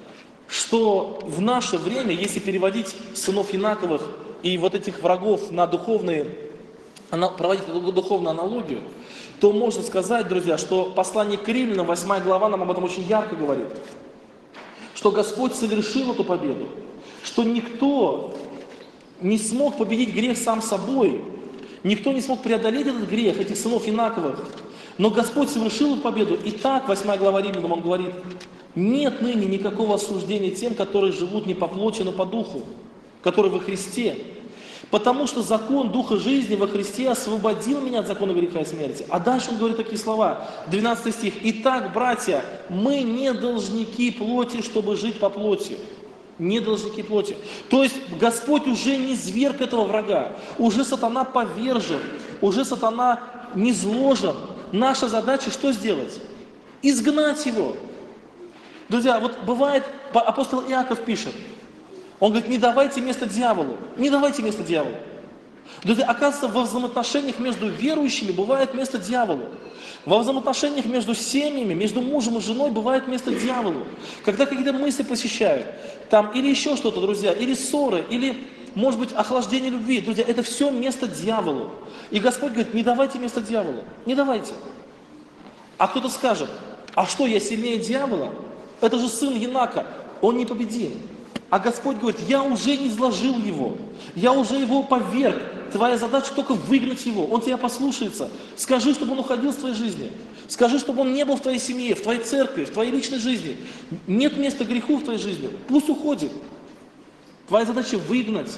что в наше время, если переводить сынов Инаковых и вот этих врагов на проводить духовную аналогию, то можно сказать, друзья, что послание к Римлянам, 8 глава, нам об этом очень ярко говорит, что Господь совершил эту победу, что никто не смог победить грех сам собой, никто не смог преодолеть этот грех, этих сынов Инаковых, но Господь совершил эту победу. И так, 8 глава Римлянам, он говорит, нет ныне никакого осуждения тем, которые живут не по плоти, но по духу, которые во Христе. Потому что закон Духа жизни во Христе освободил меня от закона греха и смерти. А дальше он говорит такие слова, 12 стих. Итак, братья, мы не должники плоти, чтобы жить по плоти. Не должники плоти. То есть Господь уже не зверг этого врага. Уже сатана повержен. Уже сатана низложен. Наша задача что сделать? Изгнать его. Друзья, вот бывает, апостол Иаков пишет, он говорит, не давайте место дьяволу. Не давайте место дьяволу. Друзья, оказывается, во взаимоотношениях между верующими бывает место дьяволу. Во взаимоотношениях между семьями, между мужем и женой бывает место дьяволу. Когда какие-то мысли посещают, там, или еще что-то, друзья, или ссоры, или, может быть, охлаждение любви. Друзья, это все место дьяволу. И Господь говорит, не давайте место дьяволу. Не давайте. А кто-то скажет, а что, я сильнее дьявола? Это же сын Енака, он непобедим. А Господь говорит, я уже изложил его, я уже его поверг. Твоя задача только выгнать его, он тебя послушается. Скажи, чтобы он уходил с твоей жизни. Скажи, чтобы он не был в твоей семье, в твоей церкви, в твоей личной жизни. Нет места греху в твоей жизни, пусть уходит. Твоя задача выгнать.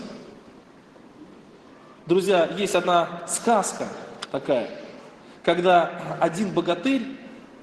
Друзья, есть одна сказка такая, когда один богатырь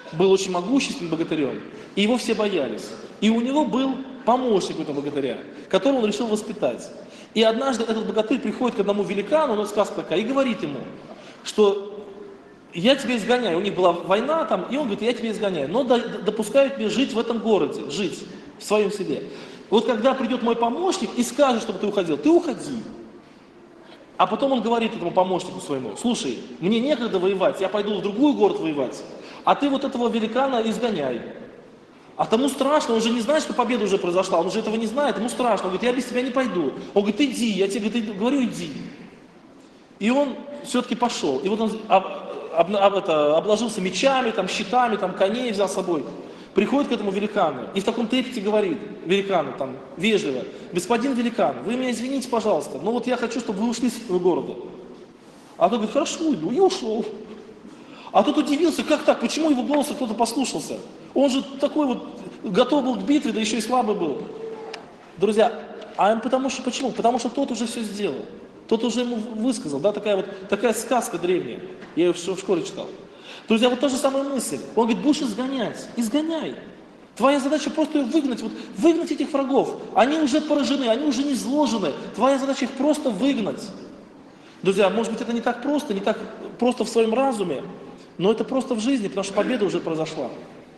был очень могущественным богатырем, и его все боялись. И у него был помощник у этого богатыря, которого он решил воспитать. И однажды этот богатырь приходит к одному великану, у него сказка такая, и говорит ему, что я тебя изгоняю. У них была война там, и он говорит, я тебя изгоняю, но допускаю тебе жить в этом городе, жить в своем селе. Вот когда придет мой помощник и скажет, чтобы ты уходил, ты уходи. А потом он говорит этому помощнику своему, слушай, мне некогда воевать, я пойду в другой город воевать, а ты вот этого великана изгоняй. А тому страшно, он же не знает, что победа уже произошла, он уже этого не знает, ему страшно, он говорит, я без тебя не пойду. Он говорит, иди, я тебе говорю, иди. И он все-таки пошел, и вот он обложился мечами, там, щитами, там, коней взял с собой. Приходит к этому великану и в таком трепете говорит великану, там, вежливо, господин великан, вы меня извините, пожалуйста, но вот я хочу, чтобы вы ушли с этого города. А тот говорит, хорошо, уйду, и ушел. А тот удивился, как так, почему его голоса кто-то послушался? Он же такой вот, готов был к битве, да еще и слабый был. Друзья, потому что, почему? Потому что тот уже все сделал. Тот уже ему высказал, да, такая сказка древняя, я ее в школе читал. Друзья, вот та же самая мысль. Он говорит, будешь изгонять, изгоняй. Твоя задача просто выгнать, выгнать этих врагов. Они уже поражены, они уже не изложены. Твоя задача их просто выгнать. Друзья, может быть, это не так просто в своем разуме, но это просто в жизни, потому что победа уже произошла.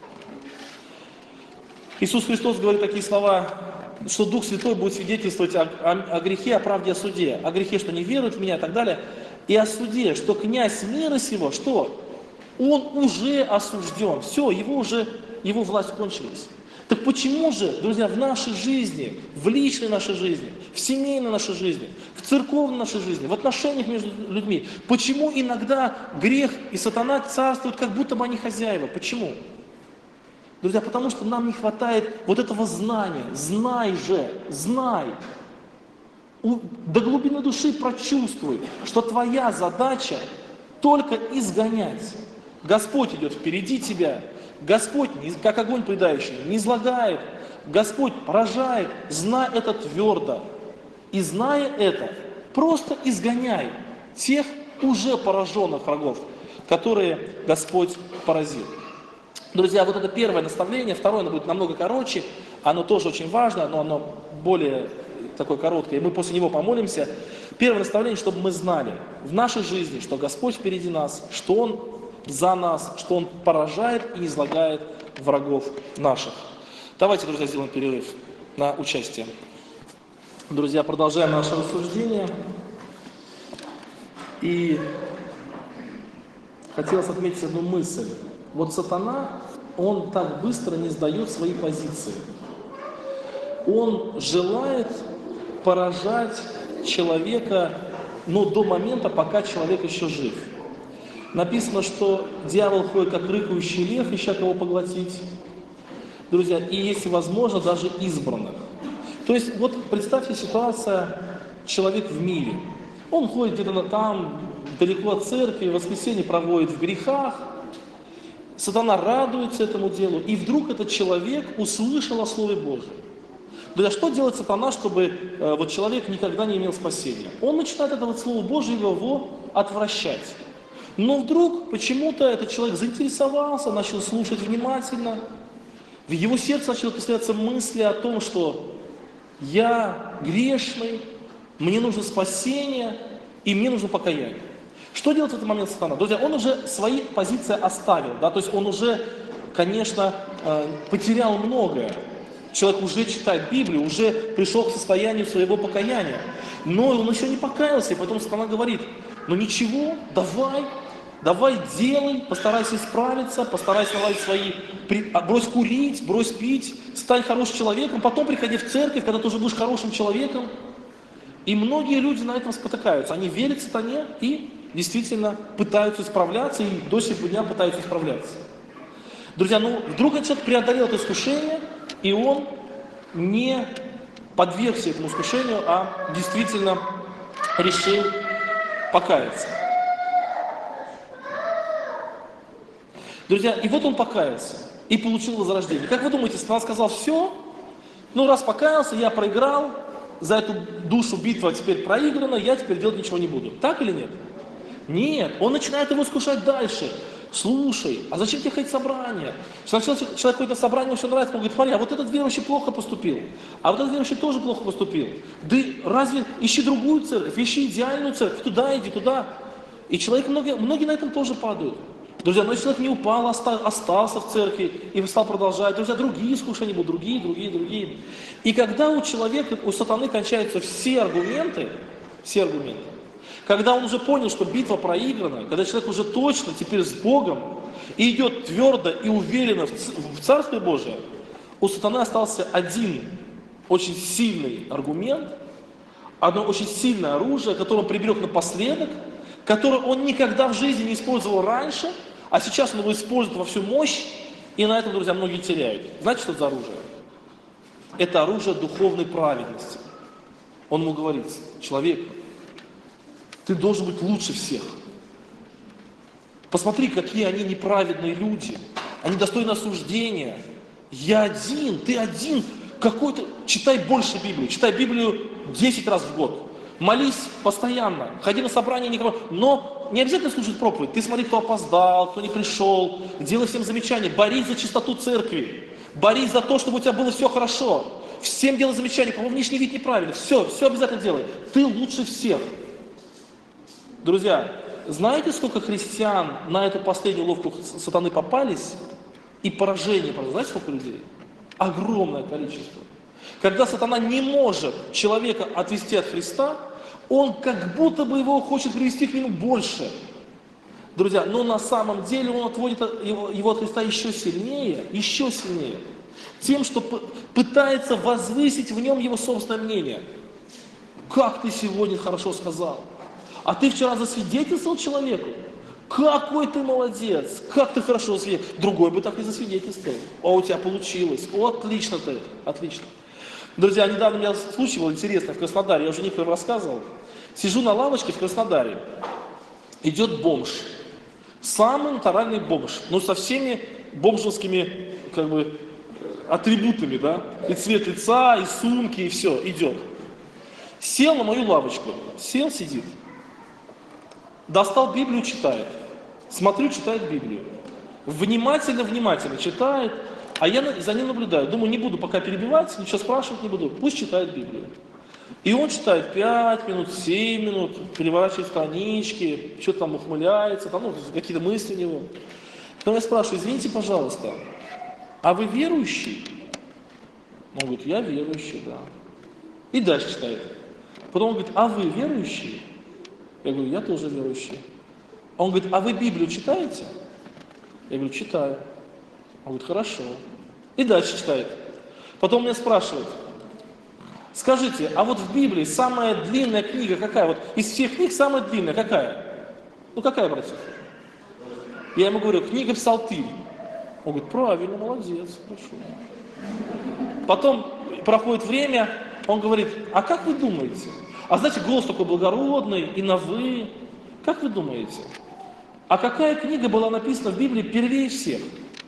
Иисус Христос говорит такие слова, что Дух Святой будет свидетельствовать о грехе, о правде, о суде. О грехе, что не верует в меня и так далее. И о суде, что князь мира сего, что? Он уже осужден. Все, его власть кончилась. Так почему же, друзья, в нашей жизни, в личной нашей жизни, в семейной нашей жизни, в церковной нашей жизни, в отношениях между людьми, почему иногда грех и сатана царствуют, как будто бы они хозяева? Почему? Друзья, потому что нам не хватает вот этого знания. Знай же, знай. До глубины души прочувствуй, что твоя задача только изгонять. Господь идет впереди тебя. Господь, как огонь предающий, не излагает. Господь поражает. Знай это твердо. И зная это, просто изгоняй тех уже пораженных врагов, которые Господь поразил. Друзья, вот это первое наставление, второе, оно будет намного короче, оно тоже очень важно, но оно более такое короткое, и мы после него помолимся. Первое наставление, чтобы мы знали в нашей жизни, что Господь впереди нас, что Он за нас, что Он поражает и излагает врагов наших. Давайте, друзья, сделаем перерыв на участие. Друзья, продолжаем наше рассуждение. И хотелось отметить одну мысль. Вот сатана, он так быстро не сдает свои позиции. Он желает поражать человека, но до момента, пока человек еще жив. Написано, что дьявол ходит как рыкающий лев, ища кого поглотить. Друзья, и если возможно, даже избранных. То есть, вот представьте ситуация, человек в мире. Он ходит где-то там, далеко от церкви, воскресенье проводит в грехах. Сатана радуется этому делу, и вдруг этот человек услышал о Слове Божьем. Друзья, что делает сатана, чтобы вот человек никогда не имел спасения? Он начинает это вот Слово Божье его отвращать. Но вдруг почему-то этот человек заинтересовался, начал слушать внимательно. В его сердце начали поселяться мысли о том, что я грешный, мне нужно спасение, и мне нужно покаяние. Что делает в этот момент сатана? Друзья, он уже свои позиции оставил, да, то есть он уже, конечно, потерял многое. Человек уже читает Библию, уже пришел к состоянию своего покаяния, но он еще не покаялся, и поэтому сатана говорит, ну ничего, давай делай, постарайся исправиться, постарайся наладить свои, брось курить, брось пить, стань хорошим человеком, потом приходи в церковь, когда ты уже будешь хорошим человеком. И многие люди на этом спотыкаются, они верят сатане и действительно пытаются исправляться, и до сих дня пытаются исправляться. Друзья, вдруг этот человек преодолел это искушение, и он не подвергся этому искушению, а действительно решил покаяться. Друзья, и вот он покаялся и получил возрождение. Как вы думаете, сатана сказал, все, раз покаялся, я проиграл, за эту душу битва теперь проиграна, я теперь делать ничего не буду. Так или нет? Нет, он начинает его искушать дальше. Слушай, а зачем тебе ходить в собрание? Сначала человек ходит на собрание, ему все нравится, он говорит, смотри, а вот этот верующий плохо поступил, а вот этот верующий тоже плохо поступил. Да разве ищи другую церковь, ищи идеальную церковь, туда иди, туда. И человек, многие на этом тоже падают. Друзья, но если человек не упал, остался в церкви и стал продолжать, друзья, другие искушения будут, другие. И когда у человека, у сатаны кончаются все аргументы, когда он уже понял, что битва проиграна, когда человек уже точно теперь с Богом и идет твердо и уверенно в Царствие Божие, у сатаны остался один очень сильный аргумент, одно очень сильное оружие, которое он приберег напоследок, которое он никогда в жизни не использовал раньше, а сейчас он его использует во всю мощь, и на этом, друзья, многие теряют. Знаете, что это за оружие? Это оружие духовной праведности. Он ему говорит, человек, ты должен быть лучше всех. Посмотри, какие они неправедные люди. Они достойны осуждения. Я один, ты один. Какой-то... Читай больше Библию. Читай Библию 10 раз в год. Молись постоянно. Ходи на собрание никого. Но не обязательно слушать проповедь. Ты смотри, кто опоздал, кто не пришел. Делай всем замечания. Борись за чистоту церкви. Борись за то, чтобы у тебя было все хорошо. Всем делай замечания. По-моему, внешний вид неправильный. Все обязательно делай. Ты лучше всех. Друзья, знаете, сколько христиан на эту последнюю ловку сатаны попались и поражение? Знаете, сколько людей? Огромное количество. Когда сатана не может человека отвести от Христа, он как будто бы его хочет привести к нему больше. Друзья, но на самом деле он отводит его от Христа еще сильнее. Тем, что пытается возвысить в нем его собственное мнение. Как ты сегодня хорошо сказал. А ты вчера засвидетельствовал человеку? Какой ты молодец! Как ты хорошо засвидетельствовал! Другой бы так не засвидетельствовал. А у тебя получилось. О, отлично ты! Отлично. Друзья, недавно у меня случай был интересный в Краснодаре. Я уже некоторым рассказывал. Сижу на лавочке в Краснодаре. Идет бомж. Самый натуральный бомж. Ну, со всеми бомжевскими, атрибутами, да? И цвет лица, и сумки, и все. Идет. Сел на мою лавочку. Сел, сидит. Достал Библию, читает. Смотрю, читает Библию. Внимательно читает, а я за ним наблюдаю. Думаю, не буду пока перебивать, ничего спрашивать не буду. Пусть читает Библию. И он читает 5 минут, 7 минут, переворачивает странички, что-то там ухмыляется, какие-то мысли у него. Потом я спрашиваю, извините, пожалуйста, а вы верующий? Он говорит, я верующий, да. И дальше читает. Потом он говорит, а вы верующий? Я говорю, я тоже верующий. Он говорит, а вы Библию читаете? Я говорю, читаю. Он говорит, хорошо. И дальше читает. Потом меня спрашивает, скажите, а вот в Библии самая длинная книга какая? Вот из всех книг самая длинная какая? Ну какая, братья? Я ему говорю, книга Псалтырь. Он говорит, правильно, молодец, хорошо. Потом проходит время, он говорит, а как вы думаете? А знаете, голос такой благородный, и на «вы». Как вы думаете? А какая книга была написана в Библии первее всех?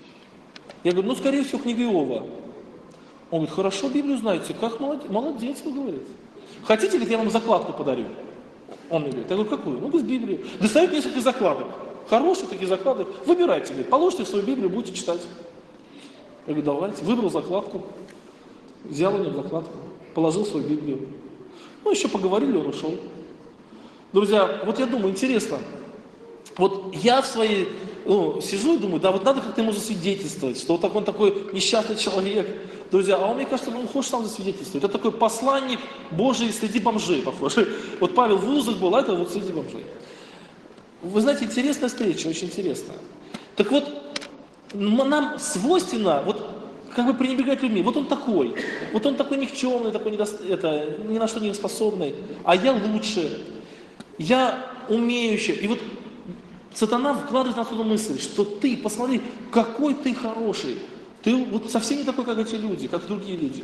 Я говорю, скорее всего, книга Иова. Он говорит, хорошо Библию знаете, как молодец, вы говорите. Хотите ли, я вам закладку подарю? Он мне говорит, я говорю, какую? Говорит, Библию. Достает несколько закладок. Хорошие такие закладки. Выбирайте, говорит, положите в свою Библию, будете читать. Я говорю, давайте. Выбрал закладку. Взял у него закладку. Положил в свою Библию. Еще поговорили, он ушел. Друзья, вот я думаю, интересно. Вот я в своей, сижу и думаю, да, вот надо как-то ему засвидетельствовать, что вот он такой несчастный человек. Друзья, а он, мне кажется, он хочет сам засвидетельствовать. Это такой посланник Божий среди бомжей, похоже. Вот Павел в вузах был, а это вот среди бомжей. Вы знаете, интересная встреча, очень интересная. Так вот, нам свойственно, пренебрегать людьми. Вот он такой никчемный, такой ни на что не способный, а я лучше, я умеющий. И вот сатана вкладывает на эту мысль, что ты, посмотри, какой ты хороший. Ты вот совсем не такой, как эти люди, как другие люди.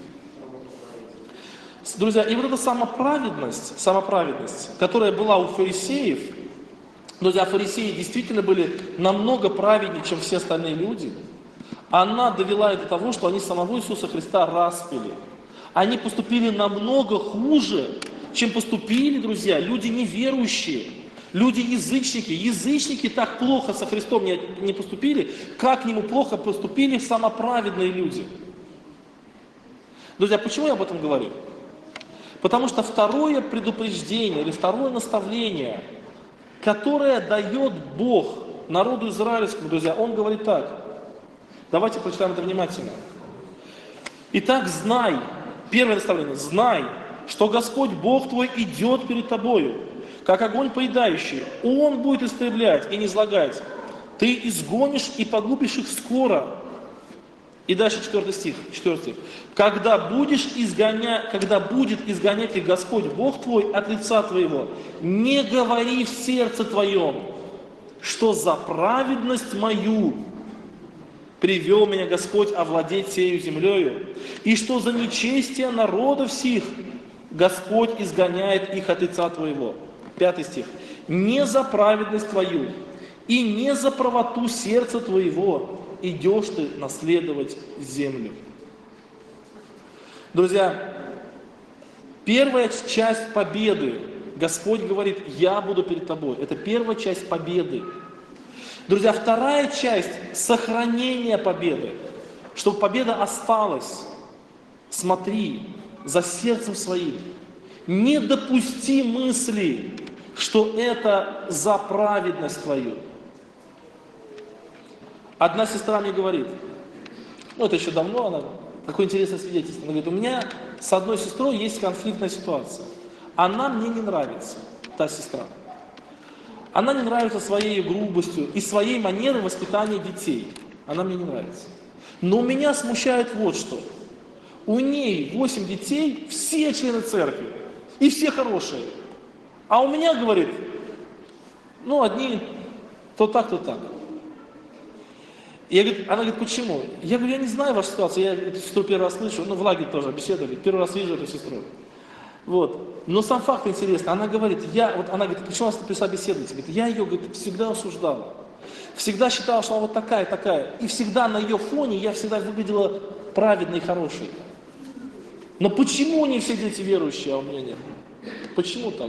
Друзья, и вот эта самоправедность, которая была у фарисеев, друзья, фарисеи действительно были намного праведнее, чем все остальные люди. Она довела их до того, что они самого Иисуса Христа распяли. Они поступили намного хуже, чем поступили, друзья, люди неверующие. Люди-язычники, язычники так плохо со Христом не поступили, как к Нему плохо поступили самоправедные люди. Друзья, почему я об этом говорю? Потому что второе предупреждение или второе наставление, которое дает Бог народу израильскому, друзья, Он говорит так. Давайте прочитаем это внимательно. Итак, знай, первое наставление, знай, что Господь Бог твой идет перед тобою, как огонь поедающий. Он будет истреблять и не излагать. Ты изгонишь и погубишь их скоро. И дальше 4 стих. Когда будет изгонять их Господь Бог твой от лица твоего, не говори в сердце твоем, что за праведность мою привел меня Господь овладеть сею землею, и что за нечестие народов сих Господь изгоняет их от лица твоего. 5 стих. Не за праведность твою и не за правоту сердца твоего идешь ты наследовать землю. Друзья, первая часть победы, Господь говорит, я буду перед тобой. Это первая часть победы. Друзья, вторая часть сохранения победы, чтобы победа осталась. Смотри за сердцем своим. Не допусти мысли, что это за праведность твою. Одна сестра мне говорит, это еще давно, она, такое интересное свидетельство, она говорит, у меня с одной сестрой есть конфликтная ситуация. Она мне не нравится, та сестра. Она не нравится своей грубостью и своей манерой воспитания детей. Она мне не нравится. Но меня смущает вот что. У ней 8 детей, все члены церкви, и все хорошие. А у меня, говорит, одни то так, то так. Она говорит, почему? Я говорю, я не знаю вашу ситуацию, я эту сестру первый раз слышу, в лагере тоже беседовали, первый раз вижу эту сестру. Но сам факт интересный. Она говорит, она говорит, почему вас пришла беседовать? Говорит, я ее, всегда осуждала. Всегда считала, что она вот такая. И всегда на ее фоне я всегда выглядела праведной и хорошей. Но почему у нее все дети верующие, а у меня нет? Почему так?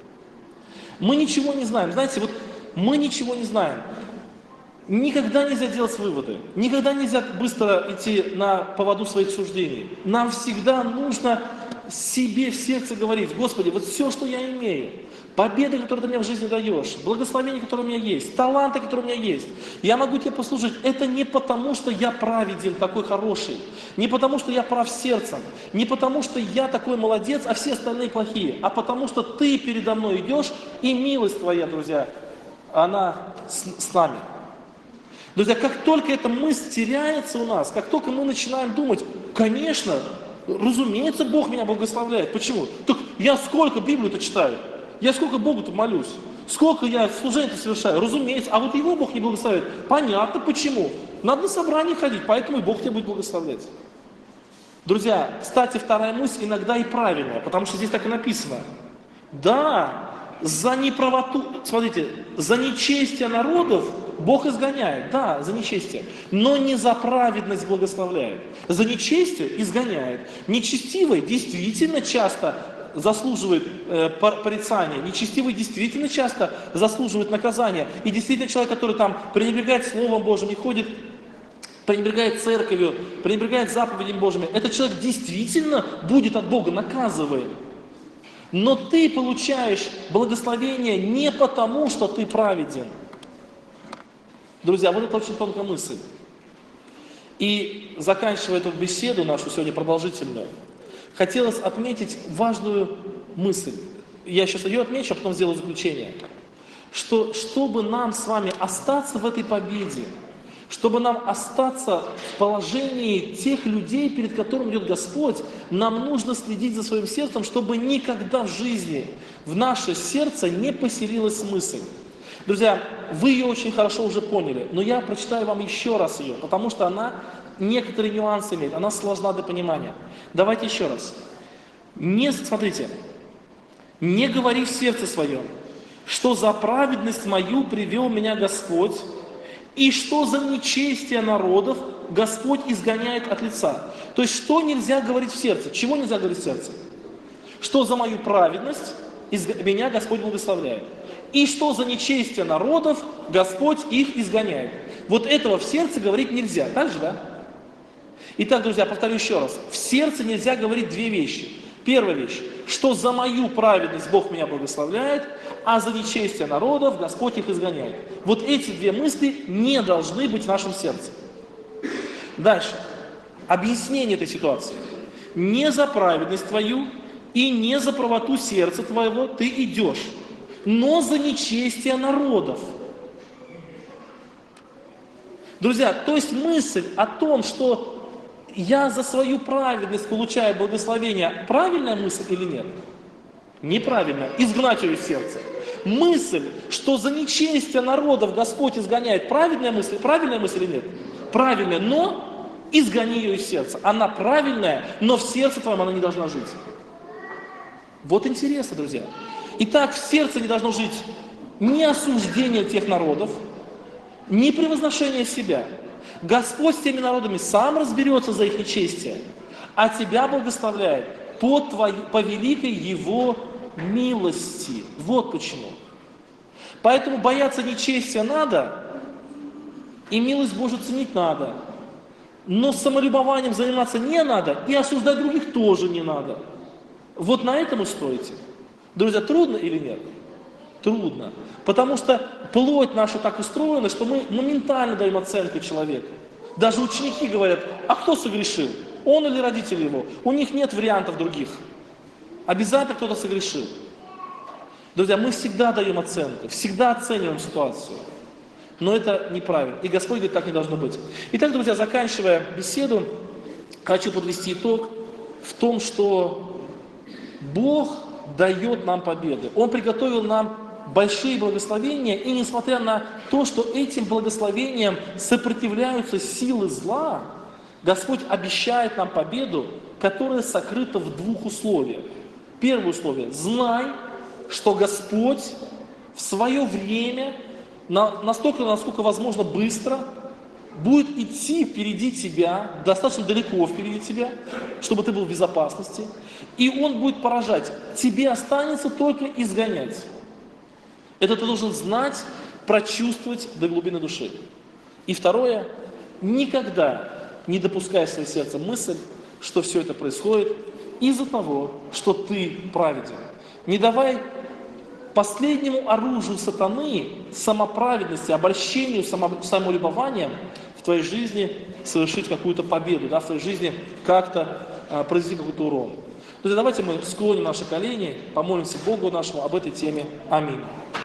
Мы ничего не знаем. Знаете, мы ничего не знаем. Никогда нельзя делать выводы. Никогда нельзя быстро идти на поводу своих суждений. Нам всегда нужно себе в сердце говорить, Господи, все, что я имею, победы, которые ты мне в жизни даешь, благословения, которые у меня есть, таланты, которые у меня есть, я могу тебе послужить. Это не потому, что я праведен, такой хороший, не потому, что я прав сердцем, не потому, что я такой молодец, а все остальные плохие, а потому, что ты передо мной идешь, и милость твоя, друзья, она с нами. Друзья, как только эта мысль теряется у нас, как только мы начинаем думать, конечно, разумеется, Бог меня благословляет. Почему? Так я сколько Библию-то читаю, я сколько Богу-то молюсь, сколько я служение-то совершаю, разумеется, а вот его Бог не благословляет. Понятно, почему. Надо на собрание ходить, поэтому и Бог тебя будет благословлять. Друзья, кстати, вторая мысль иногда и правильная, потому что здесь так и написано. Да, за неправоту, смотрите, за нечестие народов Бог изгоняет, да, за нечестие, но не за праведность благословляет. За нечестие изгоняет. Нечестивый действительно часто заслуживает порицания, нечестивый действительно часто заслуживает наказания. И действительно человек, который там пренебрегает Словом Божьим, не ходит, пренебрегает церковью, пренебрегает заповедями Божьими, этот человек действительно будет от Бога наказываем. Но ты получаешь благословение не потому, что ты праведен. Друзья, это очень тонкая мысль. И заканчивая эту беседу нашу сегодня продолжительную, хотелось отметить важную мысль. Я сейчас ее отмечу, а потом сделаю заключение. Что, чтобы нам с вами остаться в этой победе, чтобы нам остаться в положении тех людей, перед которыми идет Господь, нам нужно следить за своим сердцем, чтобы никогда в жизни в наше сердце не поселилась мысль. Друзья, вы ее очень хорошо уже поняли, но я прочитаю вам еще раз ее, потому что она некоторые нюансы имеет, она сложна для понимания. Давайте еще раз. Смотрите, не говори в сердце своем, что за праведность мою привел меня Господь, и что за нечестие народов Господь изгоняет от лица. То есть, что нельзя говорить в сердце? Чего нельзя говорить в сердце? Что за мою праведность меня Господь благословляет. И что за нечестие народов Господь их изгоняет. Вот этого в сердце говорить нельзя. Так же, да? Итак, друзья, повторю еще раз. В сердце нельзя говорить две вещи. Первая вещь, что за мою праведность Бог меня благословляет, а за нечестие народов Господь их изгоняет. Вот эти две мысли не должны быть в нашем сердце. Дальше. Объяснение этой ситуации. Не за праведность твою и не за правоту сердца твоего ты идешь, но за нечестие народов. Друзья, то есть мысль о том, что я за свою праведность получаю благословение, правильная мысль или нет? Неправильная. Изгнать ее из сердца. Мысль, что за нечестие народов Господь изгоняет, правильная мысль или нет? Правильная, но изгони ее из сердца. Она правильная, но в сердце твоем она не должна жить. Вот интересно, друзья. Итак, в сердце не должно жить ни осуждение тех народов, ни превозношение себя. Господь с теми народами сам разберется за их нечестие, а тебя благословляет по великой Его милости. Вот почему. Поэтому бояться нечестия надо, и милость Божию ценить надо. Но самолюбованием заниматься не надо, и осуждать других тоже не надо. Вот на этом и стойте. Друзья, трудно или нет? Трудно. Потому что плоть наша так устроена, что мы моментально даем оценку человеку. Даже ученики говорят, а кто согрешил? Он или родители его? У них нет вариантов других. Обязательно кто-то согрешил. Друзья, мы всегда даем оценку, всегда оцениваем ситуацию. Но это неправильно. И Господь говорит, так не должно быть. Итак, друзья, заканчивая беседу, хочу подвести итог в том, что Бог дает нам победы. Он приготовил нам большие благословения, и несмотря на то, что этим благословениям сопротивляются силы зла, Господь обещает нам победу, которая сокрыта в двух условиях. Первое условие – знай, что Господь в свое время, настолько, насколько возможно быстро, будет идти впереди тебя, достаточно далеко впереди тебя, чтобы ты был в безопасности, и Он будет поражать. Тебе останется только изгонять. Это ты должен знать, прочувствовать до глубины души. И второе, никогда не допускай в свое сердце мысль, что все это происходит из-за того, что ты праведен. Не давай последнему оружию сатаны, самоправедности, обольщению, самолюбованием в твоей жизни совершить какую-то победу, в твоей жизни как-то произвести какой-то урон. Друзья, давайте мы склоним наши колени, помолимся Богу нашему об этой теме. Аминь.